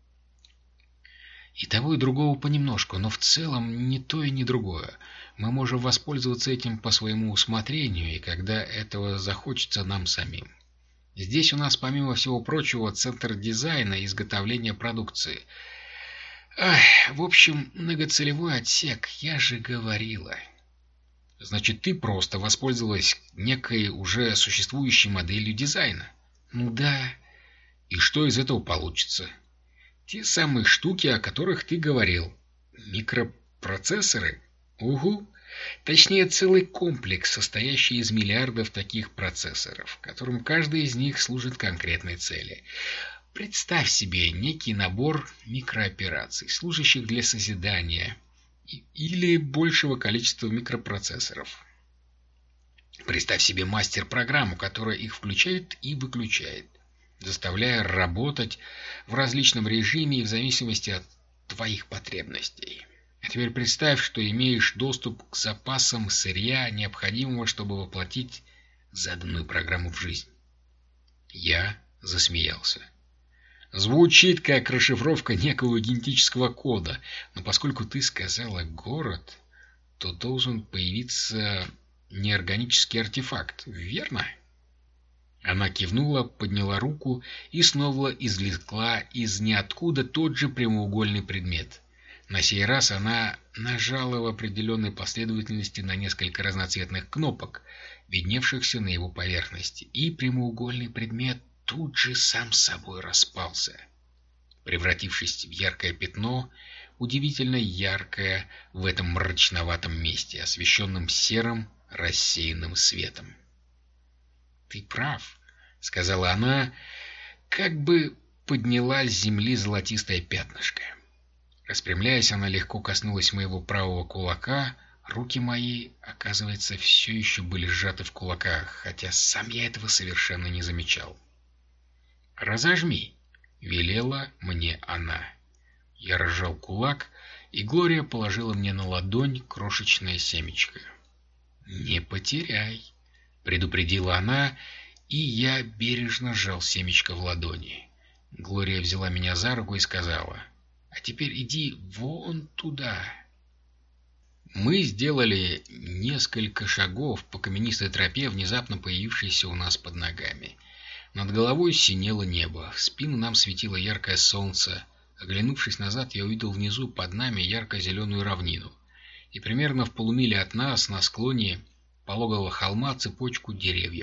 Speaker 1: «И того, и другого понемножку, но в целом ни то и ни другое. Мы можем воспользоваться этим по своему усмотрению, и когда этого захочется нам самим. Здесь у нас, помимо всего прочего, центр дизайна и изготовления продукции. Ах, в общем, многоцелевой отсек, я же говорила». «Значит, ты просто воспользовалась некой уже существующей моделью дизайна?» «Ну да». «И что из этого получится?» «Те самые штуки, о которых ты говорил. Микропроцессоры?» «Угу. Точнее, целый комплекс, состоящий из миллиардов таких процессоров, которым каждый из них служит конкретной цели. Представь себе некий набор микроопераций, служащих для созидания или большего количества микропроцессоров. Представь себе мастер-программу, которая их включает и выключает. заставляя работать в различном режиме и в зависимости от твоих потребностей. А теперь представь, что имеешь доступ к запасам сырья, необходимого, чтобы воплотить заданную программу в жизнь. Я засмеялся. Звучит как расшифровка некого генетического кода, но поскольку ты сказала «город», то должен появиться неорганический артефакт, верно? Она кивнула, подняла руку и снова извлекла из ниоткуда тот же прямоугольный предмет. На сей раз она нажала в определенной последовательности на несколько разноцветных кнопок, видневшихся на его поверхности, и прямоугольный предмет тут же сам собой распался, превратившись в яркое пятно, удивительно яркое в этом мрачноватом месте, освещенном серым рассеянным светом. «Ты прав», — сказала она, как бы подняла с земли золотистое пятнышко. Распрямляясь, она легко коснулась моего правого кулака. Руки мои, оказывается, все еще были сжаты в кулаках, хотя сам я этого совершенно не замечал. «Разожми», — велела мне она. Я разжал кулак, и Глория положила мне на ладонь крошечное семечко. «Не потеряй», — предупредила она, и я бережно сжал семечко в ладони. Глория взяла меня за руку и сказала: «А теперь иди вон туда». Мы сделали несколько шагов по каменистой тропе, внезапно появившейся у нас под ногами. Над головой синело небо, в спину нам светило яркое солнце. Оглянувшись назад, я увидел внизу под нами ярко-зеленую равнину, и примерно в полумиле от нас, на склоне пологого холма, цепочку деревьев.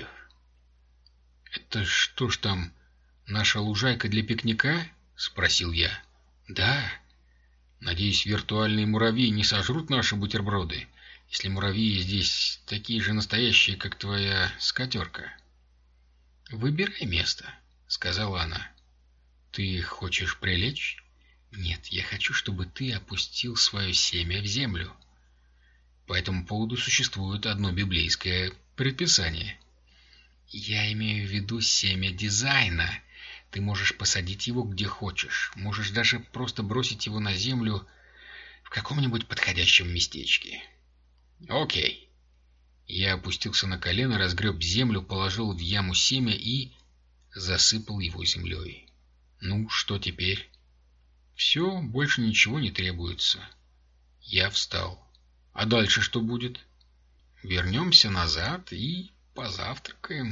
Speaker 1: «Это что ж там, наша лужайка для пикника?» — спросил я. «Да. Надеюсь, виртуальные муравьи не сожрут наши бутерброды, если муравьи здесь такие же настоящие, как твоя скатерка». «Выбирай место», — сказала она. «Ты хочешь прилечь?» «Нет, я хочу, чтобы ты опустил свое семя в землю». По этому поводу существует одно библейское предписание. Я имею в виду семя дизайна. Ты можешь посадить его где хочешь. Можешь даже просто бросить его на землю в каком-нибудь подходящем местечке. Окей. Я опустился на колено, разгреб землю, положил в яму семя и засыпал его землей. Ну, что теперь? Все, больше ничего не требуется. Я встал. А дальше что будет? Вернемся назад и позавтракаем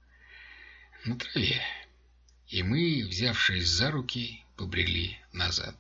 Speaker 1: на траве. И мы, взявшись за руки, побрели назад.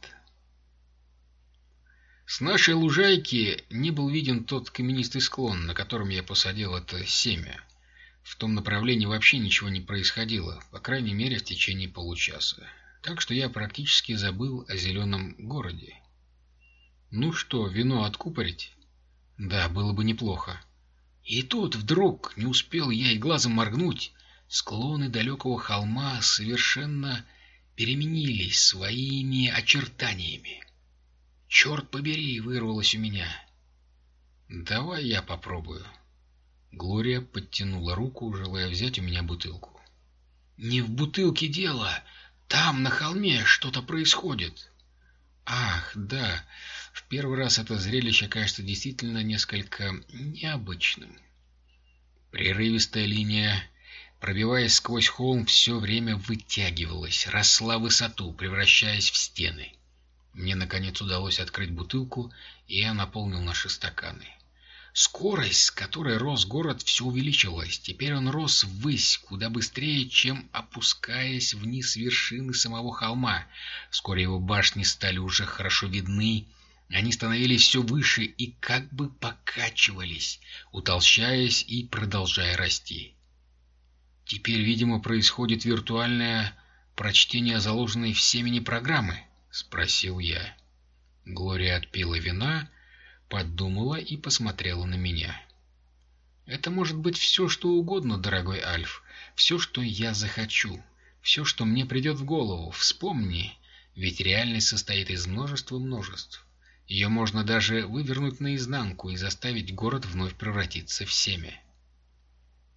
Speaker 1: С нашей лужайки не был виден тот каменистый склон, на котором я посадил это семя. В том направлении вообще ничего не происходило, по крайней мере, в течение получаса. Так что я практически забыл о зеленом городе. Ну что, вино откупорить? Да, было бы неплохо. И тут вдруг, не успел я и глазом моргнуть, склоны далекого холма совершенно переменились своими очертаниями. «Черт побери!» — вырвалось у меня. «Давай я попробую». Глория подтянула руку, желая взять у меня бутылку. «Не в бутылке дело. Там, на холме, что-то происходит». Ах, да, в первый раз это зрелище кажется действительно несколько необычным. Прерывистая линия, пробиваясь сквозь холм, все время вытягивалась, росла в высоту, превращаясь в стены. Мне, наконец, удалось открыть бутылку, и я наполнил наши стаканы. Скорость, с которой рос город, все увеличилась. Теперь он рос ввысь, куда быстрее, чем опускаясь вниз с вершины самого холма. Вскоре его башни стали уже хорошо видны. Они становились все выше и как бы покачивались, утолщаясь и продолжая расти. «Теперь, видимо, происходит виртуальное прочтение заложенной в семени программы?» — спросил я. Глория отпила вина, подумала и посмотрела на меня. «Это может быть все, что угодно, дорогой Альф. Все, что я захочу. Все, что мне придет в голову. Вспомни, ведь реальность состоит из множества множеств. Ее можно даже вывернуть наизнанку и заставить город вновь превратиться в семя».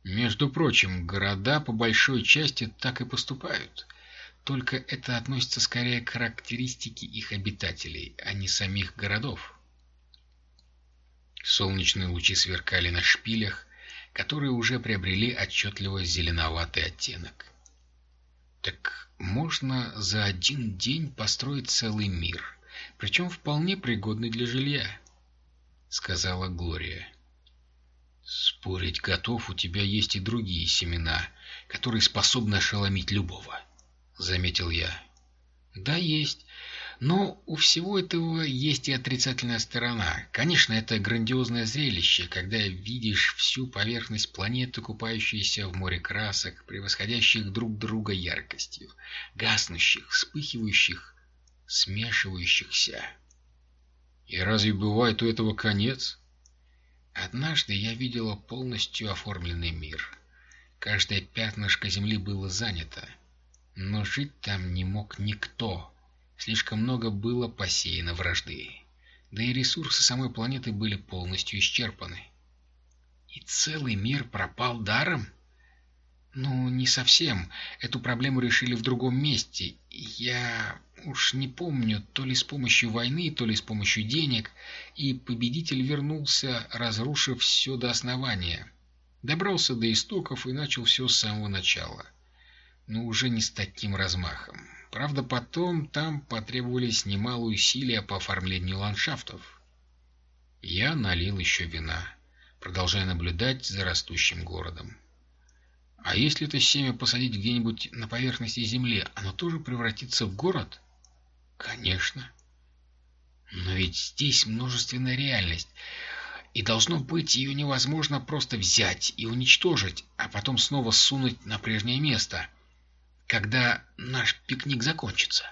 Speaker 1: Между прочим, города по большой части так и поступают. Только это относится скорее к характеристике их обитателей, а не самих городов. Солнечные лучи сверкали на шпилях, которые уже приобрели отчетливо зеленоватый оттенок. Так можно за один день построить целый мир, причем вполне пригодный для жилья, — сказала Глория. Спорить готов, у тебя есть и другие семена, которые способны ошеломить любого, — заметил я. Да, есть. Но у всего этого есть и отрицательная сторона. Конечно, это грандиозное зрелище, когда видишь всю поверхность планеты, купающейся в море красок, превосходящих друг друга яркостью, гаснущих, вспыхивающих, смешивающихся. И разве бывает у этого конец? Однажды я видела полностью оформленный мир. Каждое пятнышко земли было занято, но жить там не мог никто. Слишком много было посеяно вражды, да и ресурсы самой планеты были полностью исчерпаны. И целый мир пропал даром? Ну, не совсем. Эту проблему решили в другом месте. Я уж не помню, то ли с помощью войны, то ли с помощью денег, и победитель вернулся, разрушив все до основания. Добрался до истоков и начал все с самого начала. Но уже не с таким размахом. Правда, потом там потребовались немалые усилия по оформлению ландшафтов. Я налил еще вина, продолжая наблюдать за растущим городом. А если это семя посадить где-нибудь на поверхности земли, оно тоже превратится в город? Конечно. Но ведь здесь множественная реальность, и должно быть, ее невозможно просто взять и уничтожить, а потом снова сунуть на прежнее место, когда наш пикник закончится.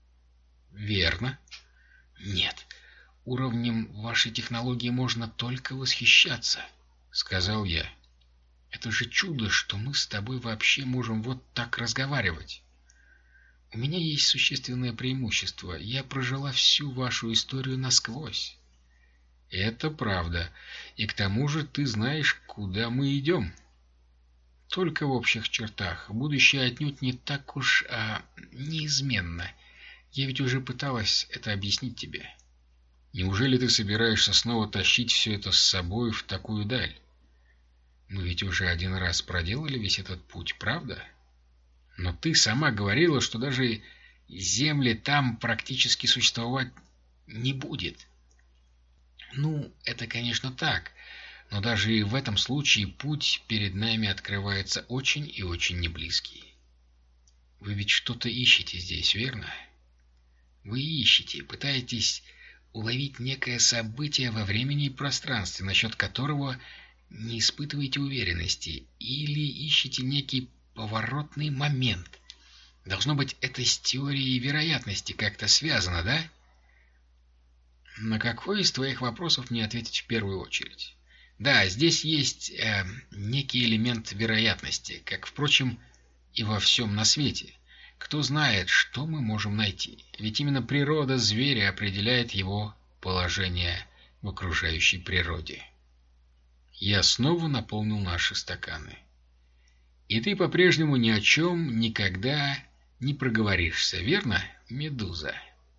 Speaker 1: Верно. Нет, уровнем вашей технологии можно только восхищаться, сказал я. Это же чудо, что мы с тобой вообще можем вот так разговаривать. У меня есть существенное преимущество. Я прожила всю вашу историю насквозь. Это правда. И к тому же ты знаешь, куда мы идем. Только в общих чертах. Будущее отнюдь не так уж а, неизменно. Я ведь уже пыталась это объяснить тебе. Неужели ты собираешься снова тащить все это с собой в такую даль? Мы ведь уже один раз проделали весь этот путь, правда? Но ты сама говорила, что даже земли там практически существовать не будет. Ну, это, конечно, так. Но даже и в этом случае путь перед нами открывается очень и очень неблизкий. Вы ведь что-то ищете здесь, верно? Вы ищете, пытаетесь уловить некое событие во времени и пространстве, насчет которого не испытываете уверенности, или ищете некий поворотный момент. Должно быть, это с теорией вероятности как-то связано, да? На какой из твоих вопросов мне ответить в первую очередь? Да, здесь есть э, некий элемент вероятности, как, впрочем, и во всем на свете. Кто знает, что мы можем найти? Ведь именно природа зверя определяет его положение в окружающей природе. Я снова наполнил наши стаканы. И ты по-прежнему ни о чем никогда не проговоришься, верно, Медуза?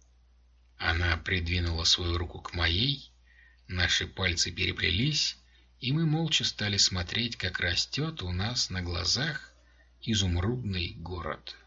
Speaker 1: Она придвинула свою руку к моей, наши пальцы переплелись, и мы молча стали смотреть, как растет у нас на глазах изумрудный город.